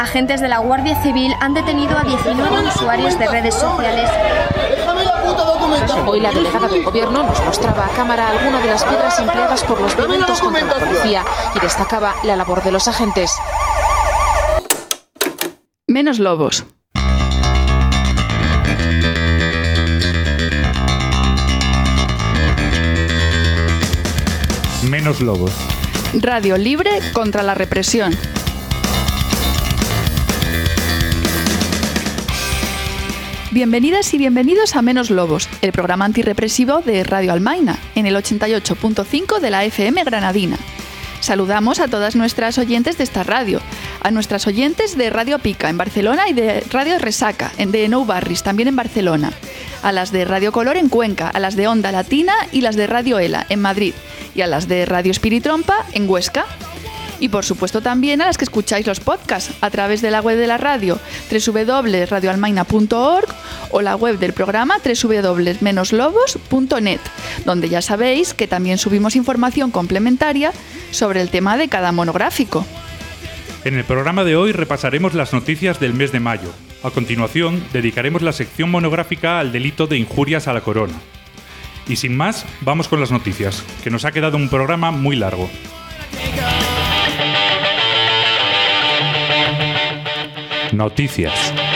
Agentes de la Guardia Civil han detenido a 19 usuarios de redes sociales. Hoy la delegada del gobierno nos mostraba a cámara algunas de las piedras empleadas por los violentos contra la policía y destacaba la labor de los agentes. Menos lobos. Menos lobos. Radio libre contra la represión. Bienvenidas y bienvenidos a Menos Lobos, el programa antirrepresivo de Radio Almaina, en el 88.5 de la FM granadina. Saludamos a todas nuestras oyentes de esta radio, a nuestras oyentes de Radio Pica en Barcelona y de Radio Resaca, de Nou Barris, también en Barcelona, a las de Radio Color en Cuenca, a las de Onda Latina y las de Radio Ela en Madrid, y a las de Radio Espiritrompa en Huesca. Y por supuesto también a las que escucháis los podcasts a través de la web de la radio www.radioalmaina.org o la web del programa www.menoslobos.net, donde ya sabéis que también subimos información complementaria sobre el tema de cada monográfico. En el programa de hoy repasaremos las noticias del mes de mayo. A continuación, dedicaremos la sección monográfica al delito de injurias a la corona. Y sin más, vamos con las noticias, que nos ha quedado un programa muy largo. Noticias.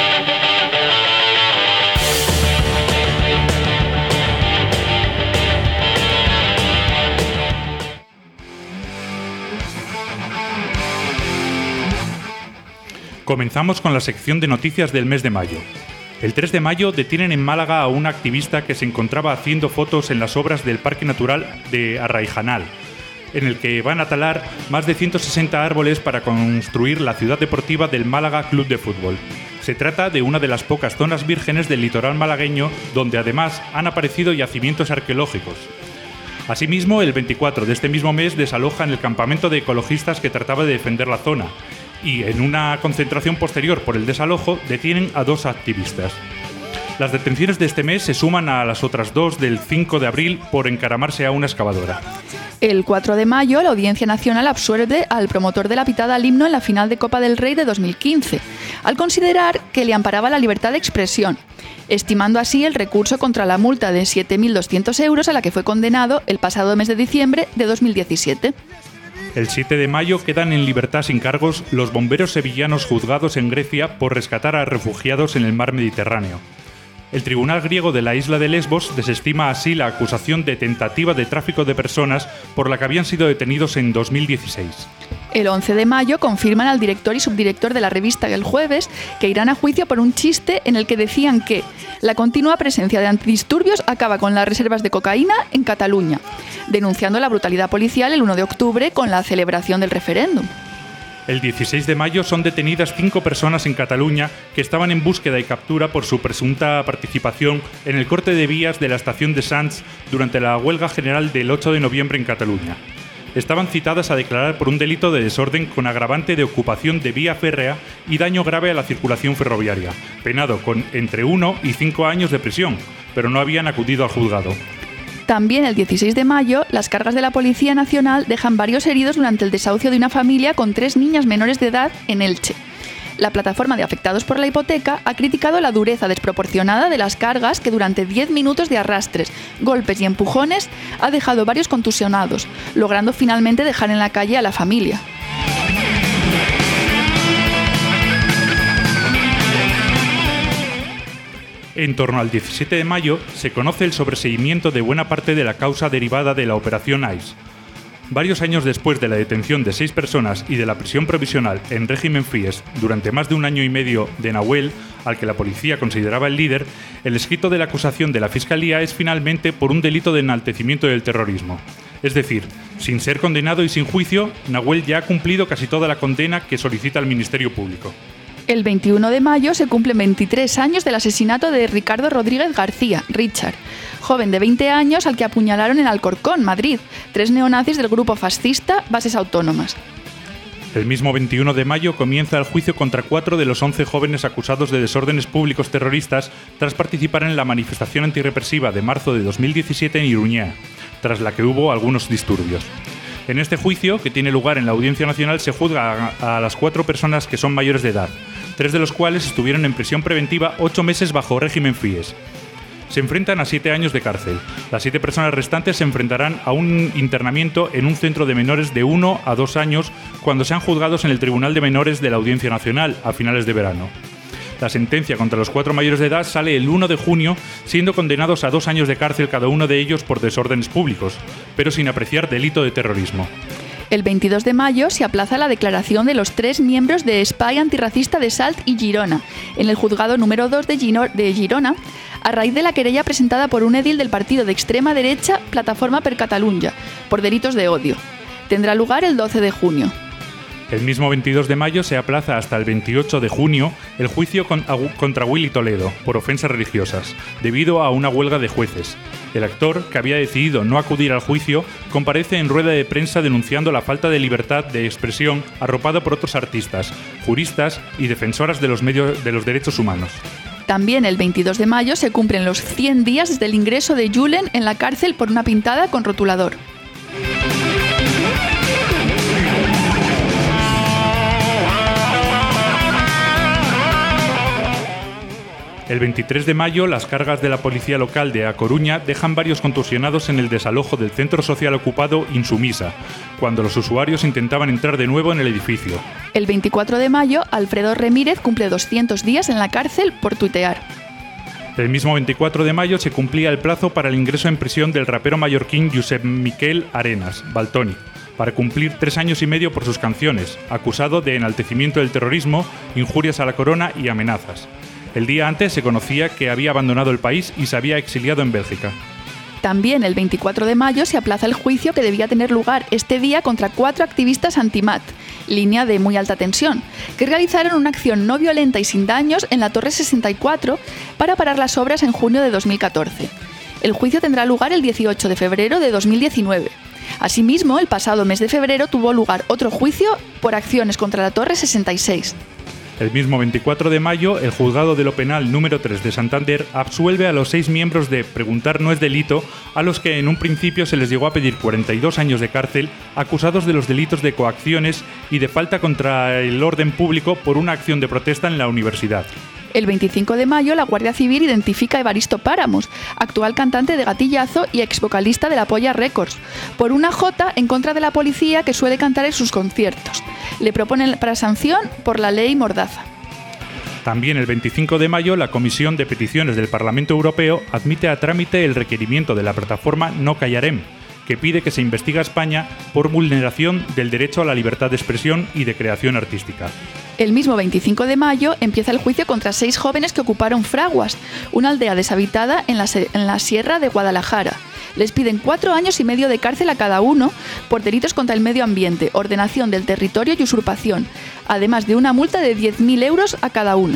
Comenzamos con la sección de noticias del mes de mayo. El 3 de mayo detienen en Málaga a una activista que se encontraba haciendo fotos en las obras del Parque Natural de Arraijanal, en el que van a talar más de 160 árboles para construir la ciudad deportiva del Málaga Club de Fútbol. Se trata de una de las pocas zonas vírgenes del litoral malagueño donde además han aparecido yacimientos arqueológicos. Asimismo, el 24 de este mismo mes desalojan el campamento de ecologistas que trataba de defender la zona y, en una concentración posterior por el desalojo, detienen a 2 activistas. Las detenciones de este mes se suman a las otras 2 del 5 de abril por encaramarse a una excavadora. El 4 de mayo, la Audiencia Nacional absuelve al promotor de la pitada al himno en la final de Copa del Rey de 2015, al considerar que le amparaba la libertad de expresión, estimando así el recurso contra la multa de 7.200 euros a la que fue condenado el pasado mes de diciembre de 2017. El 7 de mayo quedan en libertad sin cargos los bomberos sevillanos juzgados en Grecia por rescatar a refugiados en el mar Mediterráneo. El tribunal griego de la isla de Lesbos desestima así la acusación de tentativa de tráfico de personas por la que habían sido detenidos en 2016. El 11 de mayo confirman al director y subdirector de la revista El Jueves que irán a juicio por un chiste en el que decían que la continua presencia de antidisturbios acaba con las reservas de cocaína en Cataluña, denunciando la brutalidad policial el 1 de octubre con la celebración del referéndum. El 16 de mayo son detenidas 5 personas en Cataluña que estaban en búsqueda y captura por su presunta participación en el corte de vías de la estación de Sants durante la huelga general del 8 de noviembre en Cataluña. Estaban citadas a declarar por un delito de desorden con agravante de ocupación de vía férrea y daño grave a la circulación ferroviaria, penado con entre 1 y 5 años de prisión, pero no habían acudido al juzgado. También el 16 de mayo, las cargas de la Policía Nacional dejan varios heridos durante el desahucio de una familia con 3 niñas menores de edad en Elche. La plataforma de afectados por la hipoteca ha criticado la dureza desproporcionada de las cargas que durante 10 minutos de arrastres, golpes y empujones ha dejado varios contusionados, logrando finalmente dejar en la calle a la familia. En torno al 17 de mayo se conoce el sobreseimiento de buena parte de la causa derivada de la Operación ICE. Varios años después de la detención de 6 personas y de la prisión provisional en régimen FIES durante más de 1 año y medio de Nahuel, al que la policía consideraba el líder, el escrito de la acusación de la Fiscalía es finalmente por un delito de enaltecimiento del terrorismo. Es decir, sin ser condenado y sin juicio, Nahuel ya ha cumplido casi toda la condena que solicita el Ministerio Público. El 21 de mayo se cumplen 23 años del asesinato de Ricardo Rodríguez García, Richard, joven de 20 años al que apuñalaron en Alcorcón, Madrid, 3 neonazis del grupo fascista Bases Autónomas. El mismo 21 de mayo comienza el juicio contra 4 de los 11 jóvenes acusados de desórdenes públicos terroristas tras participar en la manifestación antirrepresiva de marzo de 2017 en Iruña, tras la que hubo algunos disturbios. En este juicio, que tiene lugar en la Audiencia Nacional, se juzga a las 4 personas que son mayores de edad, 3 de los cuales estuvieron en prisión preventiva 8 meses bajo régimen FIES. Se enfrentan a 7 años de cárcel. Las 7 personas restantes se enfrentarán a un internamiento en un centro de menores de 1 a 2 años cuando sean juzgados en el Tribunal de Menores de la Audiencia Nacional a finales de verano. La sentencia contra los 4 mayores de edad sale el 1 de junio, siendo condenados a 2 años de cárcel cada uno de ellos por desórdenes públicos, pero sin apreciar delito de terrorismo. El 22 de mayo se aplaza la declaración de los 3 miembros de Espai Antirracista de Salt y Girona, en el juzgado número 2 de Girona, a raíz de la querella presentada por un edil del partido de extrema derecha Plataforma per Catalunya, por delitos de odio. Tendrá lugar el 12 de junio. El mismo 22 de mayo se aplaza hasta el 28 de junio el juicio contra Willy Toledo por ofensas religiosas, debido a una huelga de jueces. El actor, que había decidido no acudir al juicio, comparece en rueda de prensa denunciando la falta de libertad de expresión arropada por otros artistas, juristas y defensoras de los derechos humanos. También el 22 de mayo se cumplen los 100 días desde el ingreso de Julen en la cárcel por una pintada con rotulador. El 23 de mayo, las cargas de la policía local de A Coruña dejan varios contusionados en el desalojo del centro social ocupado Insumisa, cuando los usuarios intentaban entrar de nuevo en el edificio. El 24 de mayo, Alfredo Remírez cumple 200 días en la cárcel por tuitear. El mismo 24 de mayo se cumplía el plazo para el ingreso en prisión del rapero mallorquín Josep Miquel Arenas, Valtònyc, para cumplir 3 años y medio por sus canciones, acusado de enaltecimiento del terrorismo, injurias a la corona y amenazas. El día antes se conocía que había abandonado el país y se había exiliado en Bélgica. También el 24 de mayo se aplaza el juicio que debía tener lugar este día contra 4 activistas anti-MAT, línea de muy alta tensión, que realizaron una acción no violenta y sin daños en la Torre 64 para parar las obras en junio de 2014. El juicio tendrá lugar el 18 de febrero de 2019. Asimismo, el pasado mes de febrero tuvo lugar otro juicio por acciones contra la Torre 66. El mismo 24 de mayo, el Juzgado de lo Penal número 3 de Santander absuelve a los 6 miembros de Preguntar no es delito, a los que en un principio se les llegó a pedir 42 años de cárcel, acusados de los delitos de coacciones y de falta contra el orden público por una acción de protesta en la universidad. El 25 de mayo, la Guardia Civil identifica a Evaristo Páramos, actual cantante de Gatillazo y ex vocalista de La Polla Records, por una jota en contra de la policía que suele cantar en sus conciertos. Le proponen para sanción por la ley Mordaza. También el 25 de mayo, la Comisión de Peticiones del Parlamento Europeo admite a trámite el requerimiento de la plataforma No Callarem, que pide que se investigue a España por vulneración del derecho a la libertad de expresión y de creación artística. El mismo 25 de mayo empieza el juicio contra 6 jóvenes que ocuparon Fraguas, una aldea deshabitada en la Sierra de Guadalajara. Les piden 4 años y medio de cárcel a cada uno por delitos contra el medio ambiente, ordenación del territorio y usurpación, además de una multa de 10.000 euros a cada uno.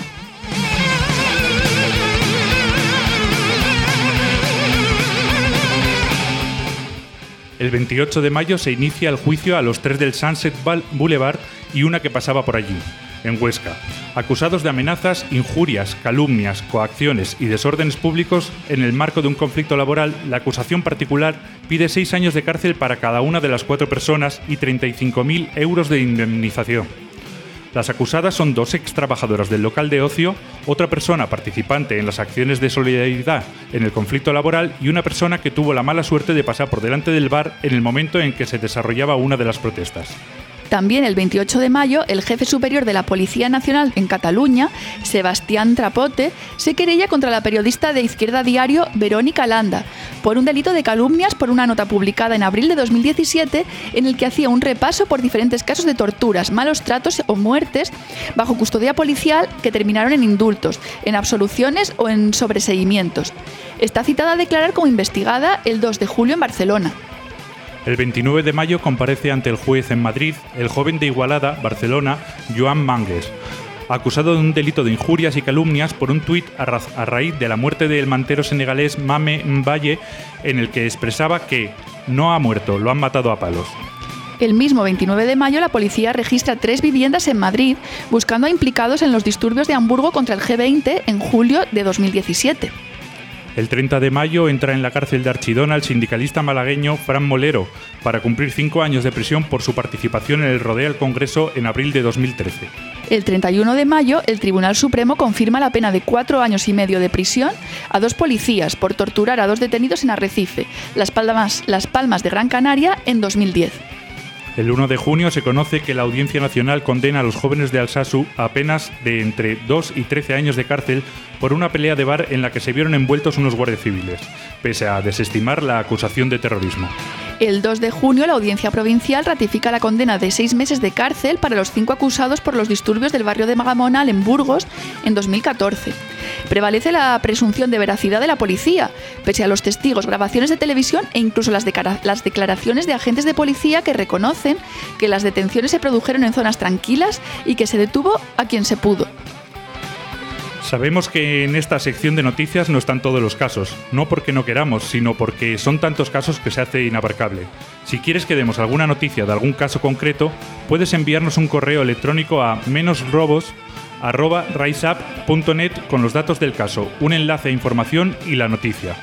El 28 de mayo se inicia el juicio a los 3 del Sunset Boulevard y una que pasaba por allí, en Huesca, acusados de amenazas, injurias, calumnias, coacciones y desórdenes públicos en el marco de un conflicto laboral. La acusación particular pide 6 años de cárcel para cada una de las 4 personas y 35.000 euros de indemnización. Las acusadas son 2 ex-trabajadoras del local de ocio, otra persona participante en las acciones de solidaridad en el conflicto laboral y una persona que tuvo la mala suerte de pasar por delante del bar en el momento en que se desarrollaba una de las protestas. También el 28 de mayo, el jefe superior de la Policía Nacional en Cataluña, Sebastián Trapote, se querella contra la periodista de Izquierda Diario, Verónica Landa, por un delito de calumnias por una nota publicada en abril de 2017 en el que hacía un repaso por diferentes casos de torturas, malos tratos o muertes bajo custodia policial que terminaron en indultos, en absoluciones o en sobreseimientos. Está citada a declarar como investigada el 2 de julio en Barcelona. El 29 de mayo comparece ante el juez en Madrid el joven de Igualada, Barcelona, Joan Mangues, acusado de un delito de injurias y calumnias por un tuit a raíz de la muerte del mantero senegalés Mame Mbaye, en el que expresaba que no ha muerto, lo han matado a palos. El mismo 29 de mayo, la policía registra 3 viviendas en Madrid, buscando a implicados en los disturbios de Hamburgo contra el G20 en julio de 2017. El 30 de mayo entra en la cárcel de Archidona el sindicalista malagueño Fran Molero para cumplir 5 años de prisión por su participación en el rodeo al Congreso en abril de 2013. El 31 de mayo, el Tribunal Supremo confirma la pena de 4 años y medio de prisión a 2 policías por torturar a 2 detenidos en Arrecife, Las Palmas de Gran Canaria, en 2010. El 1 de junio se conoce que la Audiencia Nacional condena a los jóvenes de Alsasu a penas de entre 2 y 13 años de cárcel por una pelea de bar en la que se vieron envueltos unos guardias civiles, pese a desestimar la acusación de terrorismo. El 2 de junio, la Audiencia Provincial ratifica la condena de 6 meses de cárcel para los 5 acusados por los disturbios del barrio de Magamonal, en Burgos, en 2014. Prevalece la presunción de veracidad de la policía, pese a los testigos, grabaciones de televisión e incluso las declaraciones de agentes de policía que reconocen que las detenciones se produjeron en zonas tranquilas y que se detuvo a quien se pudo. Sabemos que en esta sección de noticias no están todos los casos, no porque no queramos, sino porque son tantos casos que se hace inabarcable. Si quieres que demos alguna noticia de algún caso concreto, puedes enviarnos un correo electrónico a menosrobos@riseup.net con los datos del caso, un enlace a información y la noticia.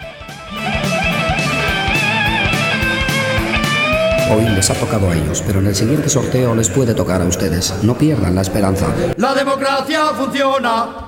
Hoy les ha tocado a ellos, pero en el siguiente sorteo les puede tocar a ustedes. No pierdan la esperanza. ¡La democracia funciona!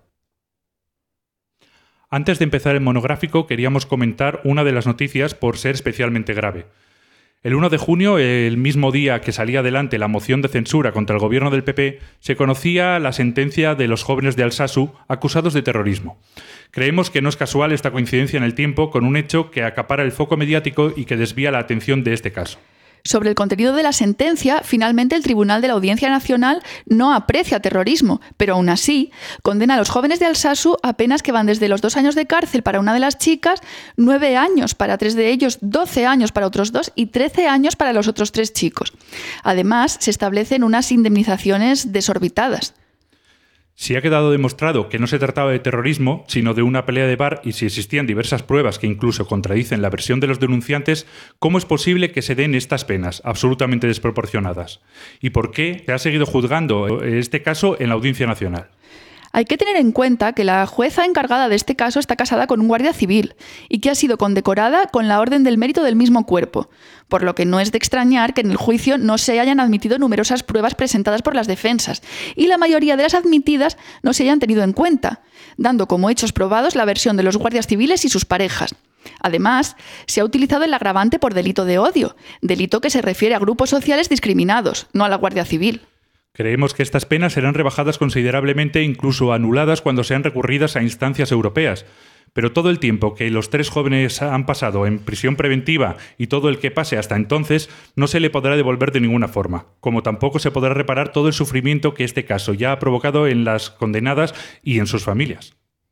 Antes de empezar el monográfico, queríamos comentar una de las noticias por ser especialmente grave. El 1 de junio, el mismo día que salía adelante la moción de censura contra el gobierno del PP, se conocía la sentencia de los jóvenes de Alsasu acusados de terrorismo. Creemos que no es casual esta coincidencia en el tiempo con un hecho que acapara el foco mediático y que desvía la atención de este caso. Sobre el contenido de la sentencia, finalmente el Tribunal de la Audiencia Nacional no aprecia terrorismo, pero aún así condena a los jóvenes de Alsasu a penas que van desde los 2 años de cárcel para una de las chicas, 9 años para 3 de ellos, 12 años para otros 2 y 13 años para los otros 3 chicos. Además, se establecen unas indemnizaciones desorbitadas. Si ha quedado demostrado que no se trataba de terrorismo, sino de una pelea de bar, y si existían diversas pruebas que incluso contradicen la versión de los denunciantes, ¿cómo es posible que se den estas penas absolutamente desproporcionadas? ¿Y por qué se ha seguido juzgando este caso en la Audiencia Nacional? Hay que tener en cuenta que la jueza encargada de este caso está casada con un guardia civil y que ha sido condecorada con la Orden del Mérito del mismo cuerpo, por lo que no es de extrañar que en el juicio no se hayan admitido numerosas pruebas presentadas por las defensas y la mayoría de las admitidas no se hayan tenido en cuenta, dando como hechos probados la versión de los guardias civiles y sus parejas. Además, se ha utilizado el agravante por delito de odio, delito que se refiere a grupos sociales discriminados, no a la Guardia Civil. Creemos que estas penas serán rebajadas considerablemente, incluso anuladas cuando sean recurridas a instancias europeas. Pero todo el tiempo que los 3 jóvenes han pasado en prisión preventiva y todo el que pase hasta entonces no se le podrá devolver de ninguna forma, como tampoco se podrá reparar todo el sufrimiento que este caso ya ha provocado en las condenadas y en sus familias.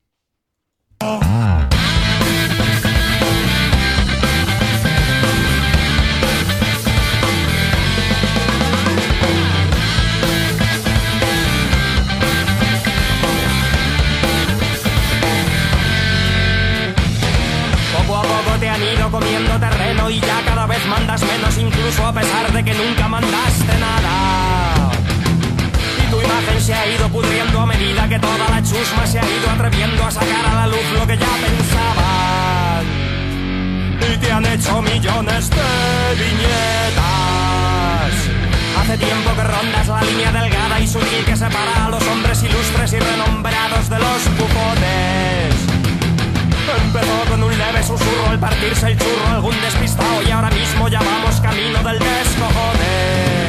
Comiendo terreno y ya cada vez mandas menos, incluso a pesar de que nunca mandaste nada. Y tu imagen se ha ido pudriendo a medida que toda la chusma se ha ido atreviendo a sacar a la luz lo que ya pensaban. Y te han hecho millones de viñetas. Hace tiempo que rondas la línea delgada y sutil que separa a los hombres ilustres y renombrados de los bufones. Empezó con un leve susurro al partirse el churro algún despistado y ahora mismo ya vamos camino del descojone.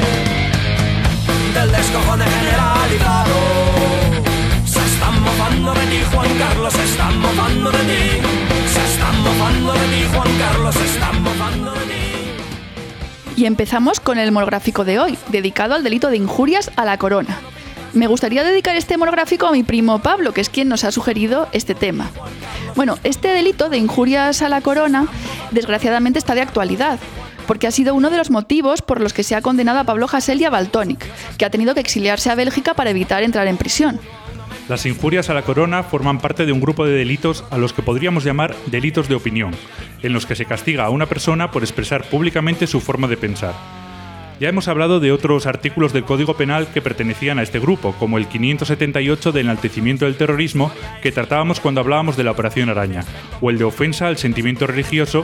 Del descojone generalizado. Se están mofando de ti, Juan Carlos, se están mofando de ti. Se están mofando de ti, Juan Carlos, se están mofando de ti. Y empezamos con el monográfico de hoy, dedicado al delito de injurias a la corona. Me gustaría dedicar este monográfico a mi primo Pablo, que es quien nos ha sugerido este tema. Bueno, este delito de injurias a la corona, desgraciadamente está de actualidad, porque ha sido uno de los motivos por los que se ha condenado a Pablo Hasél y a Valtònyc, que ha tenido que exiliarse a Bélgica para evitar entrar en prisión. Las injurias a la corona forman parte de un grupo de delitos a los que podríamos llamar delitos de opinión, en los que se castiga a una persona por expresar públicamente su forma de pensar. Ya hemos hablado de otros artículos del Código Penal que pertenecían a este grupo, como el 578 de enaltecimiento del terrorismo, que tratábamos cuando hablábamos de la Operación Araña, o el de ofensa al sentimiento religioso,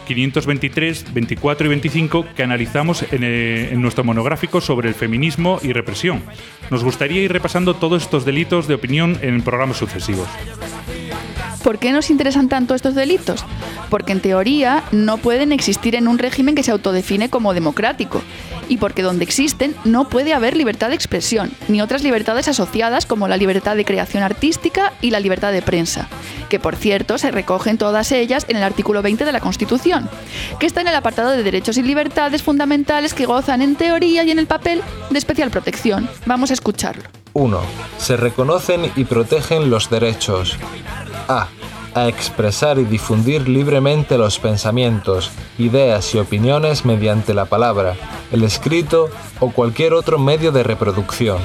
523, 24 y 25, que analizamos en nuestro monográfico sobre el feminismo y represión. Nos gustaría ir repasando todos estos delitos de opinión en programas sucesivos. ¿Por qué nos interesan tanto estos delitos? Porque en teoría no pueden existir en un régimen que se autodefine como democrático, y porque donde existen no puede haber libertad de expresión, ni otras libertades asociadas como la libertad de creación artística y la libertad de prensa, que por cierto se recogen todas ellas en el artículo 20 de la Constitución, que está en el apartado de derechos y libertades fundamentales que gozan en teoría y en el papel de especial protección. Vamos a escucharlo. 1. Se reconocen y protegen los derechos a expresar y difundir libremente los pensamientos, ideas y opiniones mediante la palabra, el escrito o cualquier otro medio de reproducción.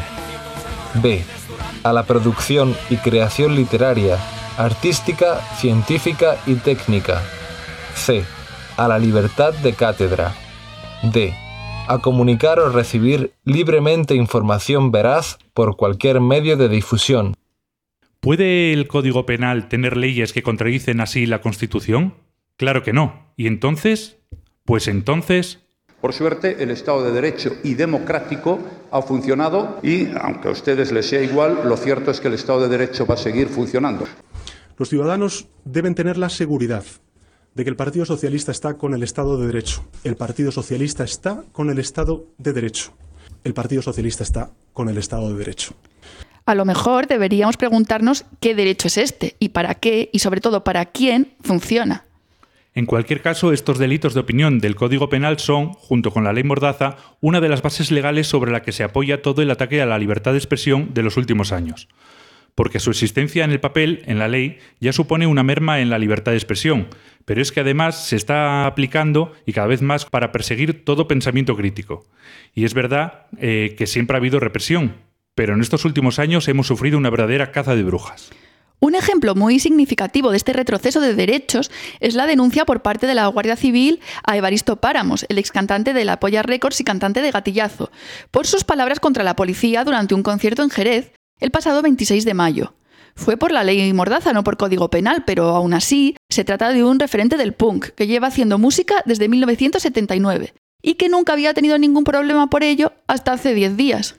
B. A la producción y creación literaria, artística, científica y técnica. C. A la libertad de cátedra. D. A comunicar o recibir libremente información veraz por cualquier medio de difusión. ¿Puede el Código Penal tener leyes que contradicen así la Constitución? Claro que no. ¿Y entonces? Pues entonces... Por suerte, el Estado de Derecho y democrático ha funcionado y, aunque a ustedes les sea igual, lo cierto es que el Estado de Derecho va a seguir funcionando. Los ciudadanos deben tener la seguridad de que el Partido Socialista está con el Estado de Derecho. El Partido Socialista está con el Estado de Derecho. El Partido Socialista está con el Estado de Derecho. A lo mejor deberíamos preguntarnos qué derecho es este y para qué y sobre todo para quién funciona. En cualquier caso, estos delitos de opinión del Código Penal son, junto con la Ley Mordaza, una de las bases legales sobre la que se apoya todo el ataque a la libertad de expresión de los últimos años. Porque su existencia en el papel, en la ley, ya supone una merma en la libertad de expresión, pero es que además se está aplicando y cada vez más para perseguir todo pensamiento crítico. Y es verdad que siempre ha habido represión, pero en estos últimos años hemos sufrido una verdadera caza de brujas. Un ejemplo muy significativo de este retroceso de derechos es la denuncia por parte de la Guardia Civil a Evaristo Páramos, el excantante de La Polla Records y cantante de Gatillazo, por sus palabras contra la policía durante un concierto en Jerez el pasado 26 de mayo. Fue por la ley Mordaza, no por Código Penal, pero aún así se trata de un referente del punk que lleva haciendo música desde 1979 y que nunca había tenido ningún problema por ello hasta hace 10 días.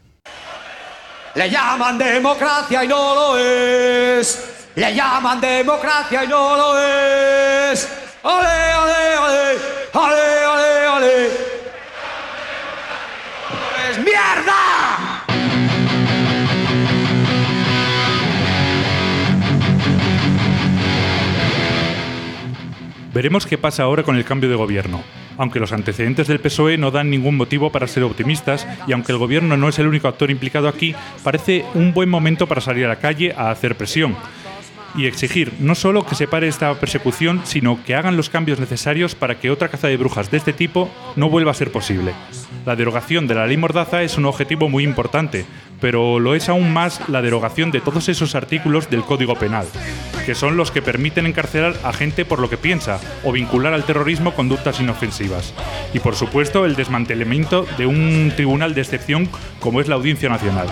Le llaman democracia y no lo es. Le llaman democracia y no lo es. ¡Ole, ole, ole! ¡Ole, ole, ole! ¡Es mierda! Veremos qué pasa ahora con el cambio de gobierno. Aunque los antecedentes del PSOE no dan ningún motivo para ser optimistas y aunque el gobierno no es el único actor implicado aquí, parece un buen momento para salir a la calle a hacer presión y exigir no solo que se pare esta persecución, sino que hagan los cambios necesarios para que otra caza de brujas de este tipo no vuelva a ser posible. La derogación de la ley Mordaza es un objetivo muy importante, pero lo es aún más la derogación de todos esos artículos del Código Penal, que son los que permiten encarcelar a gente por lo que piensa o vincular al terrorismo conductas inofensivas. Y por supuesto el desmantelamiento de un tribunal de excepción como es la Audiencia Nacional.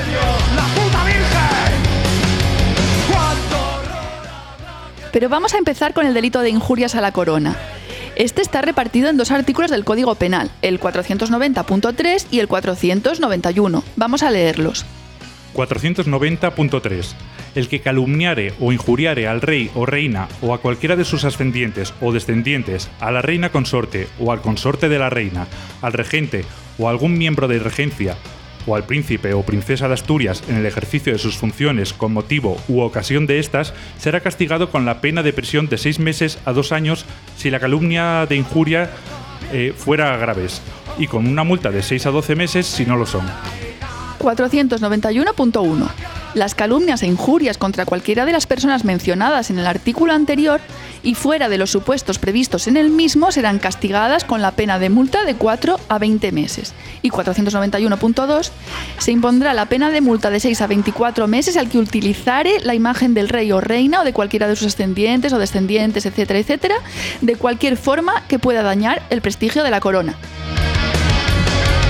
Pero vamos a empezar con el delito de injurias a la corona. Este está repartido en dos artículos del Código Penal, el 490.3 y el 491. Vamos a leerlos. 490.3. El que calumniare o injuriare al rey o reina o a cualquiera de sus ascendientes o descendientes, a la reina consorte o al consorte de la reina, al regente o a algún miembro de regencia, o al príncipe o princesa de Asturias en el ejercicio de sus funciones con motivo u ocasión de estas, será castigado con la pena de prisión de 6 meses a 2 años si la calumnia de injuria fuera graves, y con una multa de 6 a 12 meses si no lo son. 491.1. Las calumnias e injurias contra cualquiera de las personas mencionadas en el artículo anterior y fuera de los supuestos previstos en el mismo serán castigadas con la pena de multa de 4 a 20 meses. Y 491.2. Se impondrá la pena de multa de 6 a 24 meses al que utilizare la imagen del rey o reina o de cualquiera de sus ascendientes o descendientes, etcétera, etcétera, de cualquier forma que pueda dañar el prestigio de la corona.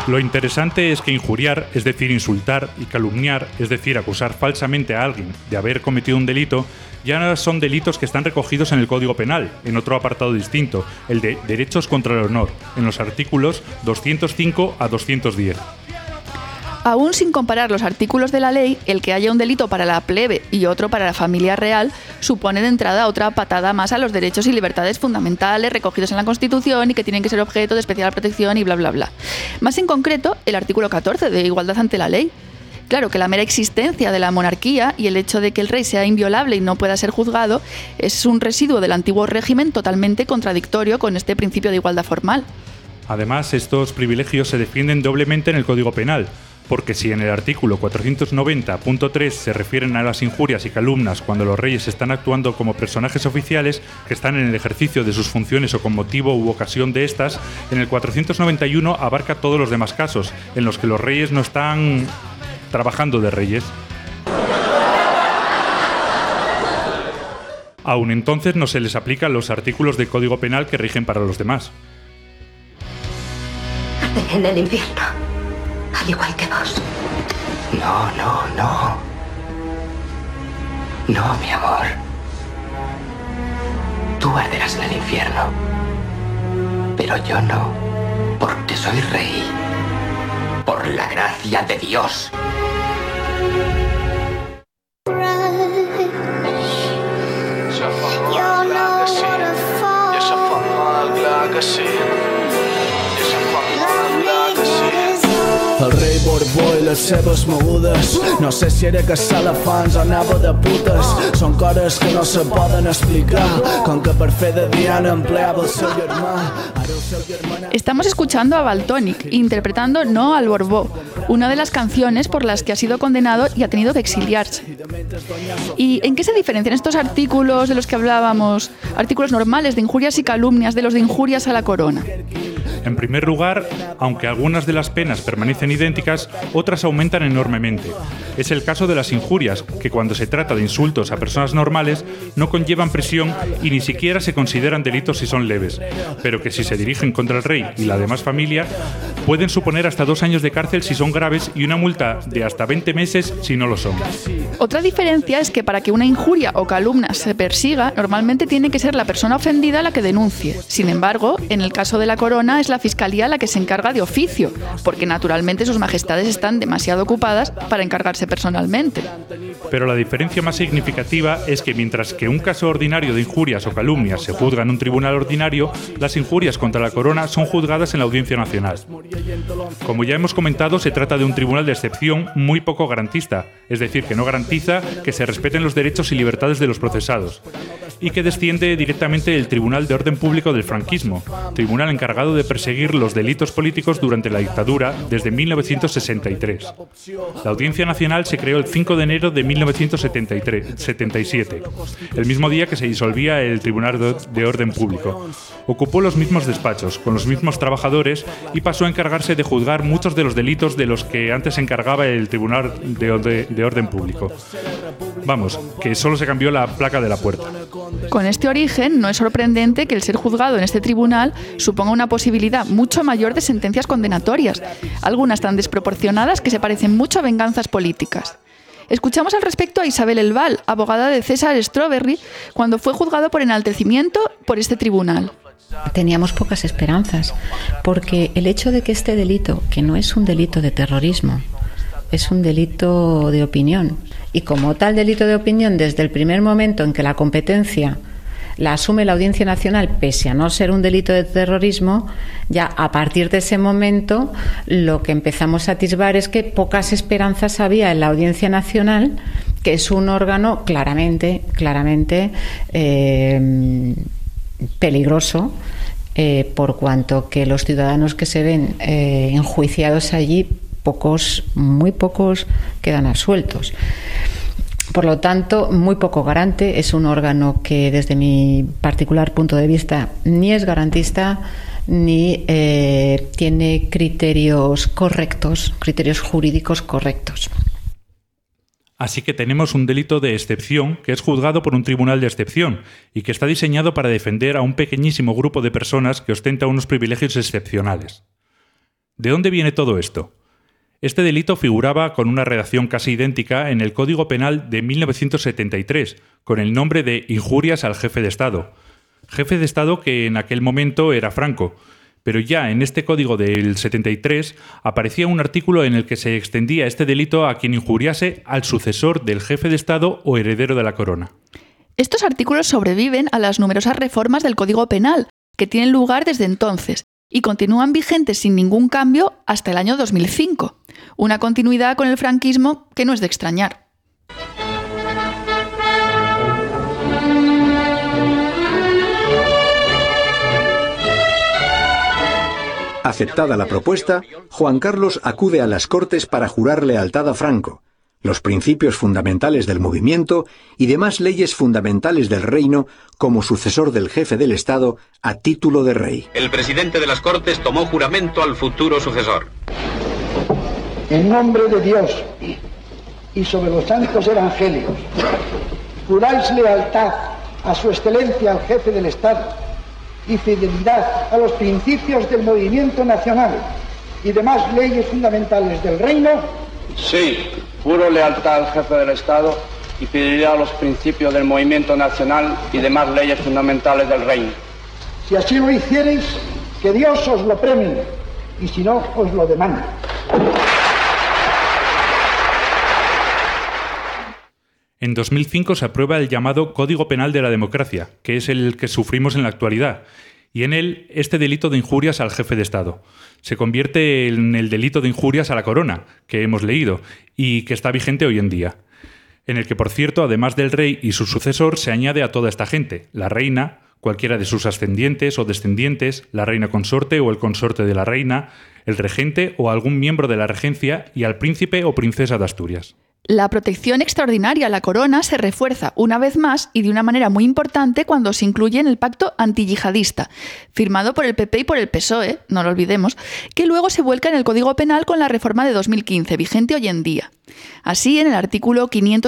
Lo interesante es que injuriar, es decir, insultar, y calumniar, es decir, acusar falsamente a alguien de haber cometido un delito, ya son delitos que están recogidos en el Código Penal, en otro apartado distinto, el de Derechos contra el Honor, en los artículos 205 a 210. Aún sin comparar los artículos de la ley, el que haya un delito para la plebe y otro para la familia real supone de entrada otra patada más a los derechos y libertades fundamentales recogidos en la Constitución y que tienen que ser objeto de especial protección y bla, bla, bla. Más en concreto, el artículo 14 de igualdad ante la ley. Claro que la mera existencia de la monarquía y el hecho de que el rey sea inviolable y no pueda ser juzgado es un residuo del antiguo régimen totalmente contradictorio con este principio de igualdad formal. Además, estos privilegios se defienden doblemente en el Código Penal, porque si en el artículo 490.3 se refieren a las injurias y calumnias cuando los reyes están actuando como personajes oficiales que están en el ejercicio de sus funciones o con motivo u ocasión de estas, en el 491 abarca todos los demás casos en los que los reyes no están trabajando de reyes. Aún entonces no se les aplican los artículos del Código Penal que rigen para los demás. En el infierno. Al igual que vos. No. No, mi amor. Tú arderás en el infierno. Pero yo no. Porque soy rey. Por la gracia de Dios. El rei Borbó i les seves mogudes. No sé si era caçar elefants o anava de putes. Són coses que no se poden explicar, com que per fer de Diana empleava el seu germà. Estamos escuchando a Valtònyc interpretando No al Borbó, una de las canciones por las que ha sido condenado y ha tenido que exiliarse. ¿Y en qué se diferencian estos artículos de los que hablábamos? Artículos normales de injurias y calumnias de los de injurias a la corona. En primer lugar, aunque algunas de las penas permanecen idénticas, otras aumentan enormemente. Es el caso de las injurias, que cuando se trata de insultos a personas normales no conllevan prisión y ni siquiera se consideran delitos si son leves, pero que si se dirigen contra el rey y la demás familia, pueden suponer hasta 2 años de cárcel si son graves y una multa de hasta 20 meses si no lo son. Otra diferencia es que para que una injuria o calumnia se persiga, normalmente tiene que ser la persona ofendida la que denuncie. Sin embargo, en el caso de la corona es la Fiscalía la que se encarga de oficio, porque naturalmente sus majestades están demasiado ocupadas para encargarse personalmente. Pero la diferencia más significativa es que mientras que un caso ordinario de injurias o calumnias se juzga en un tribunal ordinario, las injurias contra la corona son juzgadas en la Audiencia Nacional. Como ya hemos comentado, se trata de un tribunal de excepción muy poco garantista, es decir, que no garantiza que se respeten los derechos y libertades de los procesados, y que desciende directamente del Tribunal de Orden Público del franquismo, tribunal encargado de perseguir los delitos políticos durante la dictadura desde 1963. La Audiencia Nacional se creó el 5 de enero de 1977, el mismo día que se disolvía el Tribunal de Orden Público. Ocupó los mismos despachos, con los mismos trabajadores, y pasó a encargarse de juzgar muchos de los delitos de los que antes se encargaba el Tribunal de Orden Público. Vamos, que solo se cambió la placa de la puerta. Con este origen, no es sorprendente que el ser juzgado en este tribunal suponga una posibilidad mucho mayor de sentencias condenatorias, algunas tan desproporcionadas que se parecen mucho a venganzas políticas. Escuchamos al respecto a Isabel Elval, abogada de César Strawberry, cuando fue juzgado por enaltecimiento por este tribunal. Teníamos pocas esperanzas, porque el hecho de que este delito, que no es un delito de terrorismo, es un delito de opinión, y como tal delito de opinión, desde el primer momento en que la competencia la asume la Audiencia Nacional, pese a no ser un delito de terrorismo, ya a partir de ese momento lo que empezamos a atisbar es que pocas esperanzas había en la Audiencia Nacional, que es un órgano claramente peligroso, por cuanto que los ciudadanos que se ven enjuiciados allí, muy pocos quedan absueltos. Por lo tanto, muy poco garante. Es un órgano que, desde mi particular punto de vista, ni es garantista ni tiene criterios jurídicos correctos. Así que tenemos un delito de excepción que es juzgado por un tribunal de excepción y que está diseñado para defender a un pequeñísimo grupo de personas que ostenta unos privilegios excepcionales. ¿De dónde viene todo esto? Este delito figuraba con una redacción casi idéntica en el Código Penal de 1973, con el nombre de injurias al jefe de Estado. Jefe de Estado que en aquel momento era Franco, pero ya en este código del 73 aparecía un artículo en el que se extendía este delito a quien injuriase al sucesor del jefe de Estado o heredero de la corona. Estos artículos sobreviven a las numerosas reformas del Código Penal, que tienen lugar desde entonces, y continúan vigentes sin ningún cambio hasta el año 2005. Una continuidad con el franquismo que no es de extrañar. Aceptada la propuesta, Juan Carlos acude a las Cortes para jurar lealtad a Franco, los principios fundamentales del movimiento y demás leyes fundamentales del reino como sucesor del jefe del Estado a título de rey. El presidente de las Cortes tomó juramento al futuro sucesor. En nombre de Dios y sobre los santos evangelios, juráis lealtad a su excelencia, al jefe del Estado, y fidelidad a los principios del movimiento nacional y demás leyes fundamentales del reino. Sí, juro lealtad al jefe del Estado y fidelidad a los principios del movimiento nacional y demás leyes fundamentales del reino. Si así lo hiciereis, que Dios os lo premie, y si no, os lo demande. En 2005 se aprueba el llamado Código Penal de la Democracia, que es el que sufrimos en la actualidad, y en él este delito de injurias al jefe de Estado. Se convierte en el delito de injurias a la corona, que hemos leído, y que está vigente hoy en día. En el que, por cierto, además del rey y su sucesor, se añade a toda esta gente, la reina, cualquiera de sus ascendientes o descendientes, la reina consorte o el consorte de la reina, el regente o algún miembro de la regencia y al príncipe o princesa de Asturias. La protección extraordinaria a la corona se refuerza una vez más y de una manera muy importante cuando se incluye en el pacto antiyihadista, firmado por el PP y por el PSOE, no lo olvidemos, que luego se vuelca en el Código Penal con la reforma de 2015, vigente hoy en día. Así, en el artículo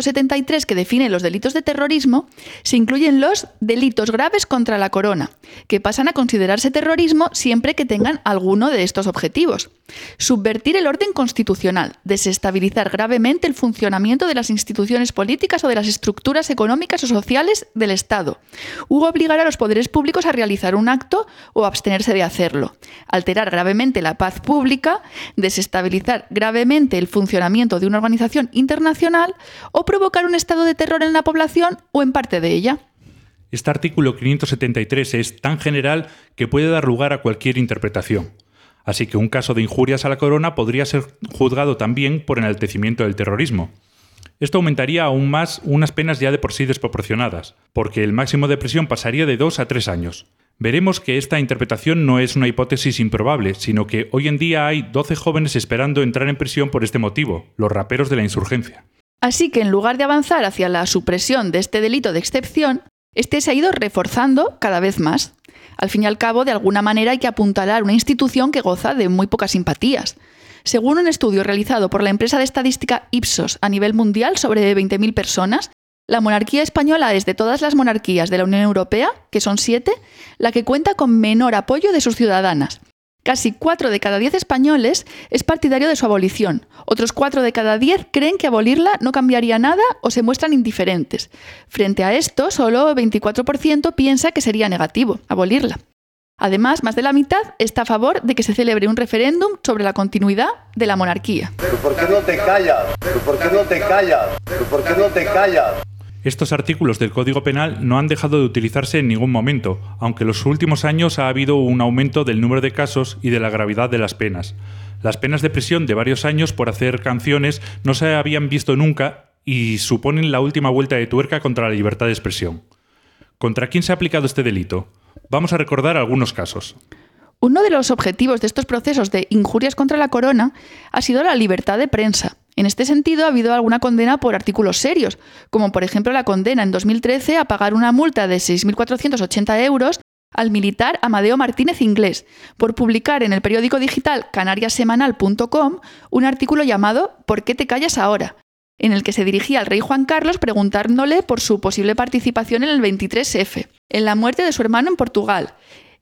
573 que define los delitos de terrorismo, se incluyen los delitos graves contra la corona, que pasan a considerarse terrorismo siempre que tengan alguno de estos objetivos. Subvertir el orden constitucional, desestabilizar gravemente el funcionamiento de las instituciones políticas o de las estructuras económicas o sociales del Estado, u obligar a los poderes públicos a realizar un acto o abstenerse de hacerlo, alterar gravemente la paz pública, desestabilizar gravemente el funcionamiento de una organización internacional o provocar un estado de terror en la población o en parte de ella. Este artículo 573 es tan general que puede dar lugar a cualquier interpretación. Así que un caso de injurias a la corona podría ser juzgado también por enaltecimiento del terrorismo. Esto aumentaría aún más unas penas ya de por sí desproporcionadas, porque el máximo de prisión pasaría de 2 a 3 años. Veremos que esta interpretación no es una hipótesis improbable, sino que hoy en día hay 12 jóvenes esperando entrar en prisión por este motivo, los raperos de la insurgencia. Así que en lugar de avanzar hacia la supresión de este delito de excepción, este se ha ido reforzando cada vez más. Al fin y al cabo, de alguna manera hay que apuntalar una institución que goza de muy pocas simpatías. Según un estudio realizado por la empresa de estadística Ipsos a nivel mundial sobre 20.000 personas, la monarquía española es de todas las monarquías de la Unión Europea, que son 7, la que cuenta con menor apoyo de sus ciudadanas. Casi 4 de cada 10 españoles es partidario de su abolición. Otros 4 de cada 10 creen que abolirla no cambiaría nada o se muestran indiferentes. Frente a esto, solo 24% piensa que sería negativo abolirla. Además, más de la mitad está a favor de que se celebre un referéndum sobre la continuidad de la monarquía. ¿Pero por qué no te callas? ¿Pero por qué no te callas? ¿Pero por qué no te callas? Estos artículos del Código Penal no han dejado de utilizarse en ningún momento, aunque en los últimos años ha habido un aumento del número de casos y de la gravedad de las penas. Las penas de prisión de varios años por hacer canciones no se habían visto nunca y suponen la última vuelta de tuerca contra la libertad de expresión. ¿Contra quién se ha aplicado este delito? Vamos a recordar algunos casos. Uno de los objetivos de estos procesos de injurias contra la corona ha sido la libertad de prensa. En este sentido, ha habido alguna condena por artículos serios, como por ejemplo la condena en 2013 a pagar una multa de 6.480 euros al militar Amadeo Martínez Inglés por publicar en el periódico digital canariasemanal.com un artículo llamado ¿Por qué te callas ahora?, en el que se dirigía al rey Juan Carlos preguntándole por su posible participación en el 23F, en la muerte de su hermano en Portugal,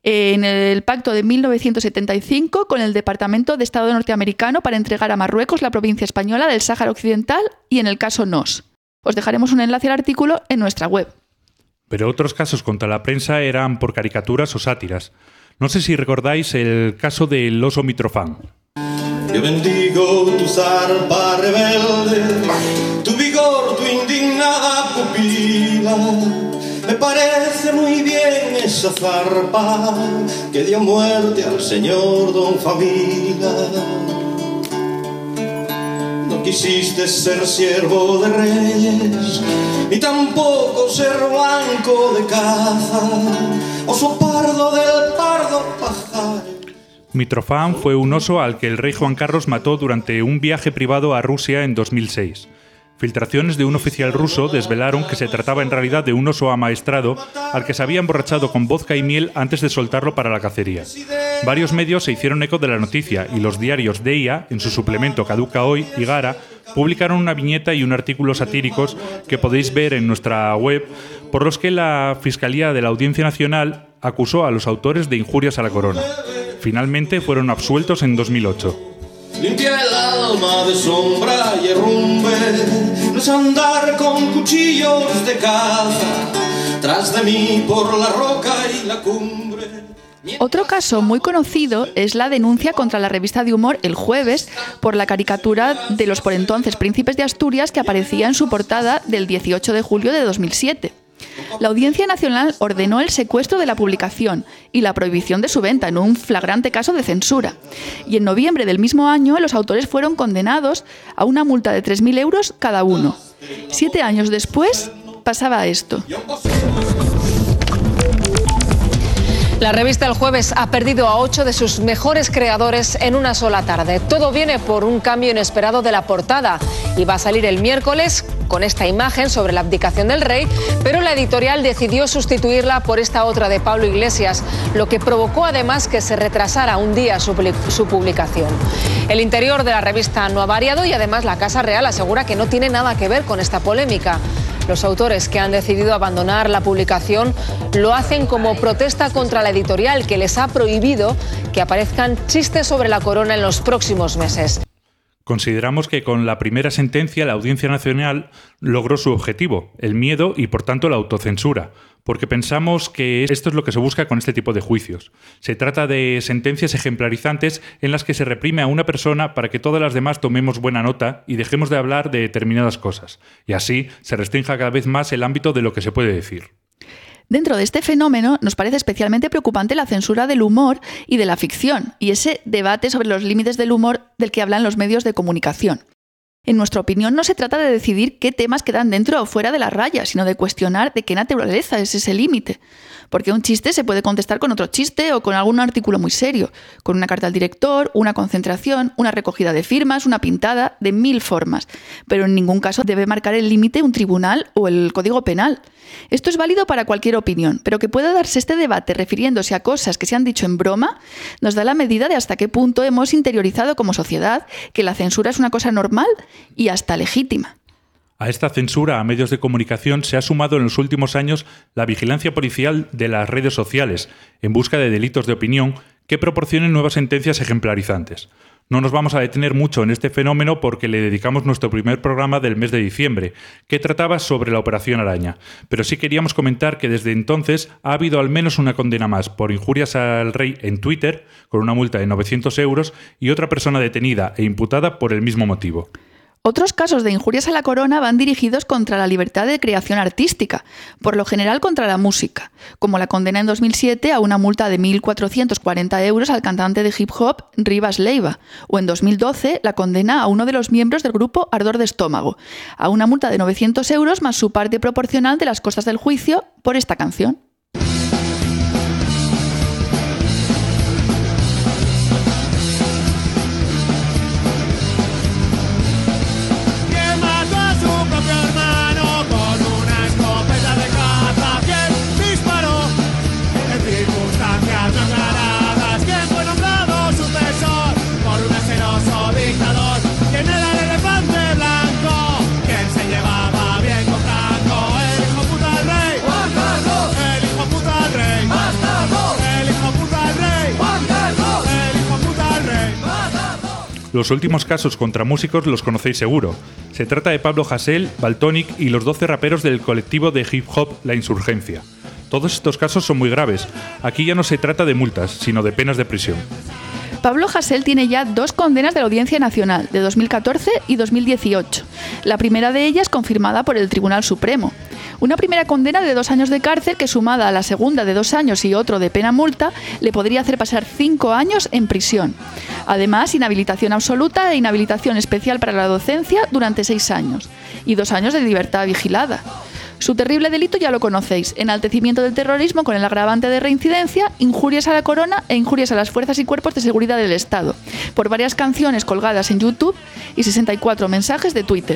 en el pacto de 1975 con el Departamento de Estado norteamericano para entregar a Marruecos la provincia española del Sáhara Occidental y en el caso Nos. Os dejaremos un enlace al artículo en nuestra web. Pero otros casos contra la prensa eran por caricaturas o sátiras. No sé si recordáis el caso del oso Mitrofán. Yo bendigo tu zarpa rebelde, tu vigor, tu indignada pupila. Me parece muy bien esa zarpa que dio muerte al señor Don Favila. No quisiste ser siervo de reyes, ni tampoco ser blanco de caza, oso pardo del pardo pajar. Mitrofán fue un oso al que el rey Juan Carlos mató durante un viaje privado a Rusia en 2006. Filtraciones de un oficial ruso desvelaron que se trataba en realidad de un oso amaestrado al que se había emborrachado con vodka y miel antes de soltarlo para la cacería. Varios medios se hicieron eco de la noticia y los diarios Deia, en su suplemento Caduca Hoy y Gara, publicaron una viñeta y un artículo satíricos que podéis ver en nuestra web, por los que la Fiscalía de la Audiencia Nacional acusó a los autores de injurias a la corona. Finalmente fueron absueltos en 2008. Limpia el alma de sombra y herrumbe, no es andar con cuchillos de caza, tras de mí por la roca y la cumbre. Otro caso muy conocido es la denuncia contra la revista de humor El Jueves por la caricatura de los por entonces príncipes de Asturias que aparecía en su portada del 18 de julio de 2007. La Audiencia Nacional ordenó el secuestro de la publicación y la prohibición de su venta en un flagrante caso de censura. Y en noviembre del mismo año los autores fueron condenados a una multa de 3.000 euros cada uno. 7 años después pasaba esto. La revista El Jueves ha perdido a 8 de sus mejores creadores en una sola tarde. Todo viene por un cambio inesperado de la portada y va a salir el miércoles con esta imagen sobre la abdicación del rey, pero la editorial decidió sustituirla por esta otra de Pablo Iglesias, lo que provocó además que se retrasara un día su publicación. El interior de la revista no ha variado y además la Casa Real asegura que no tiene nada que ver con esta polémica. Los autores que han decidido abandonar la publicación lo hacen como protesta contra la editorial que les ha prohibido que aparezcan chistes sobre la corona en los próximos meses. Consideramos que con la primera sentencia la Audiencia Nacional logró su objetivo, el miedo y por tanto la autocensura, porque pensamos que esto es lo que se busca con este tipo de juicios. Se trata de sentencias ejemplarizantes en las que se reprime a una persona para que todas las demás tomemos buena nota y dejemos de hablar de determinadas cosas, y así se restrinja cada vez más el ámbito de lo que se puede decir. Dentro de este fenómeno nos parece especialmente preocupante la censura del humor y de la ficción, y ese debate sobre los límites del humor del que hablan los medios de comunicación. En nuestra opinión, no se trata de decidir qué temas quedan dentro o fuera de la raya, sino de cuestionar de qué naturaleza es ese límite. Porque un chiste se puede contestar con otro chiste o con algún artículo muy serio, con una carta al director, una concentración, una recogida de firmas, una pintada, de 1000 formas. Pero en ningún caso debe marcar el límite un tribunal o el Código Penal. Esto es válido para cualquier opinión, pero que pueda darse este debate refiriéndose a cosas que se han dicho en broma, nos da la medida de hasta qué punto hemos interiorizado como sociedad que la censura es una cosa normal y hasta legítima. A esta censura a medios de comunicación se ha sumado en los últimos años la vigilancia policial de las redes sociales en busca de delitos de opinión que proporcionen nuevas sentencias ejemplarizantes. No nos vamos a detener mucho en este fenómeno porque le dedicamos nuestro primer programa del mes de diciembre, que trataba sobre la Operación Araña, pero sí queríamos comentar que desde entonces ha habido al menos una condena más por injurias al rey en Twitter, con una multa de 900 euros, y otra persona detenida e imputada por el mismo motivo. Otros casos de injurias a la corona van dirigidos contra la libertad de creación artística, por lo general contra la música, como la condena en 2007 a una multa de 1.440 euros al cantante de hip hop Rivas Leiva, o en 2012 la condena a uno de los miembros del grupo Ardor de Estómago, a una multa de 900 euros más su parte proporcional de las costas del juicio por esta canción. El Los últimos casos contra músicos los conocéis seguro. Se trata de Pablo Hasél, Valtonyc y los 12 raperos del colectivo de hip hop La Insurgencia. Todos estos casos son muy graves. Aquí ya no se trata de multas, sino de penas de prisión. Pablo Hasél tiene ya 2 condenas de la Audiencia Nacional, de 2014 y 2018. La primera de ellas confirmada por el Tribunal Supremo. Una primera condena de 2 años de cárcel que, sumada a la segunda de 2 años y otro de pena multa, le podría hacer pasar 5 años en prisión. Además, inhabilitación absoluta e inhabilitación especial para la docencia durante 6 años. Y 2 años de libertad vigilada. Su terrible delito ya lo conocéis: enaltecimiento del terrorismo con el agravante de reincidencia, injurias a la corona e injurias a las fuerzas y cuerpos de seguridad del Estado, por varias canciones colgadas en YouTube y 64 mensajes de Twitter.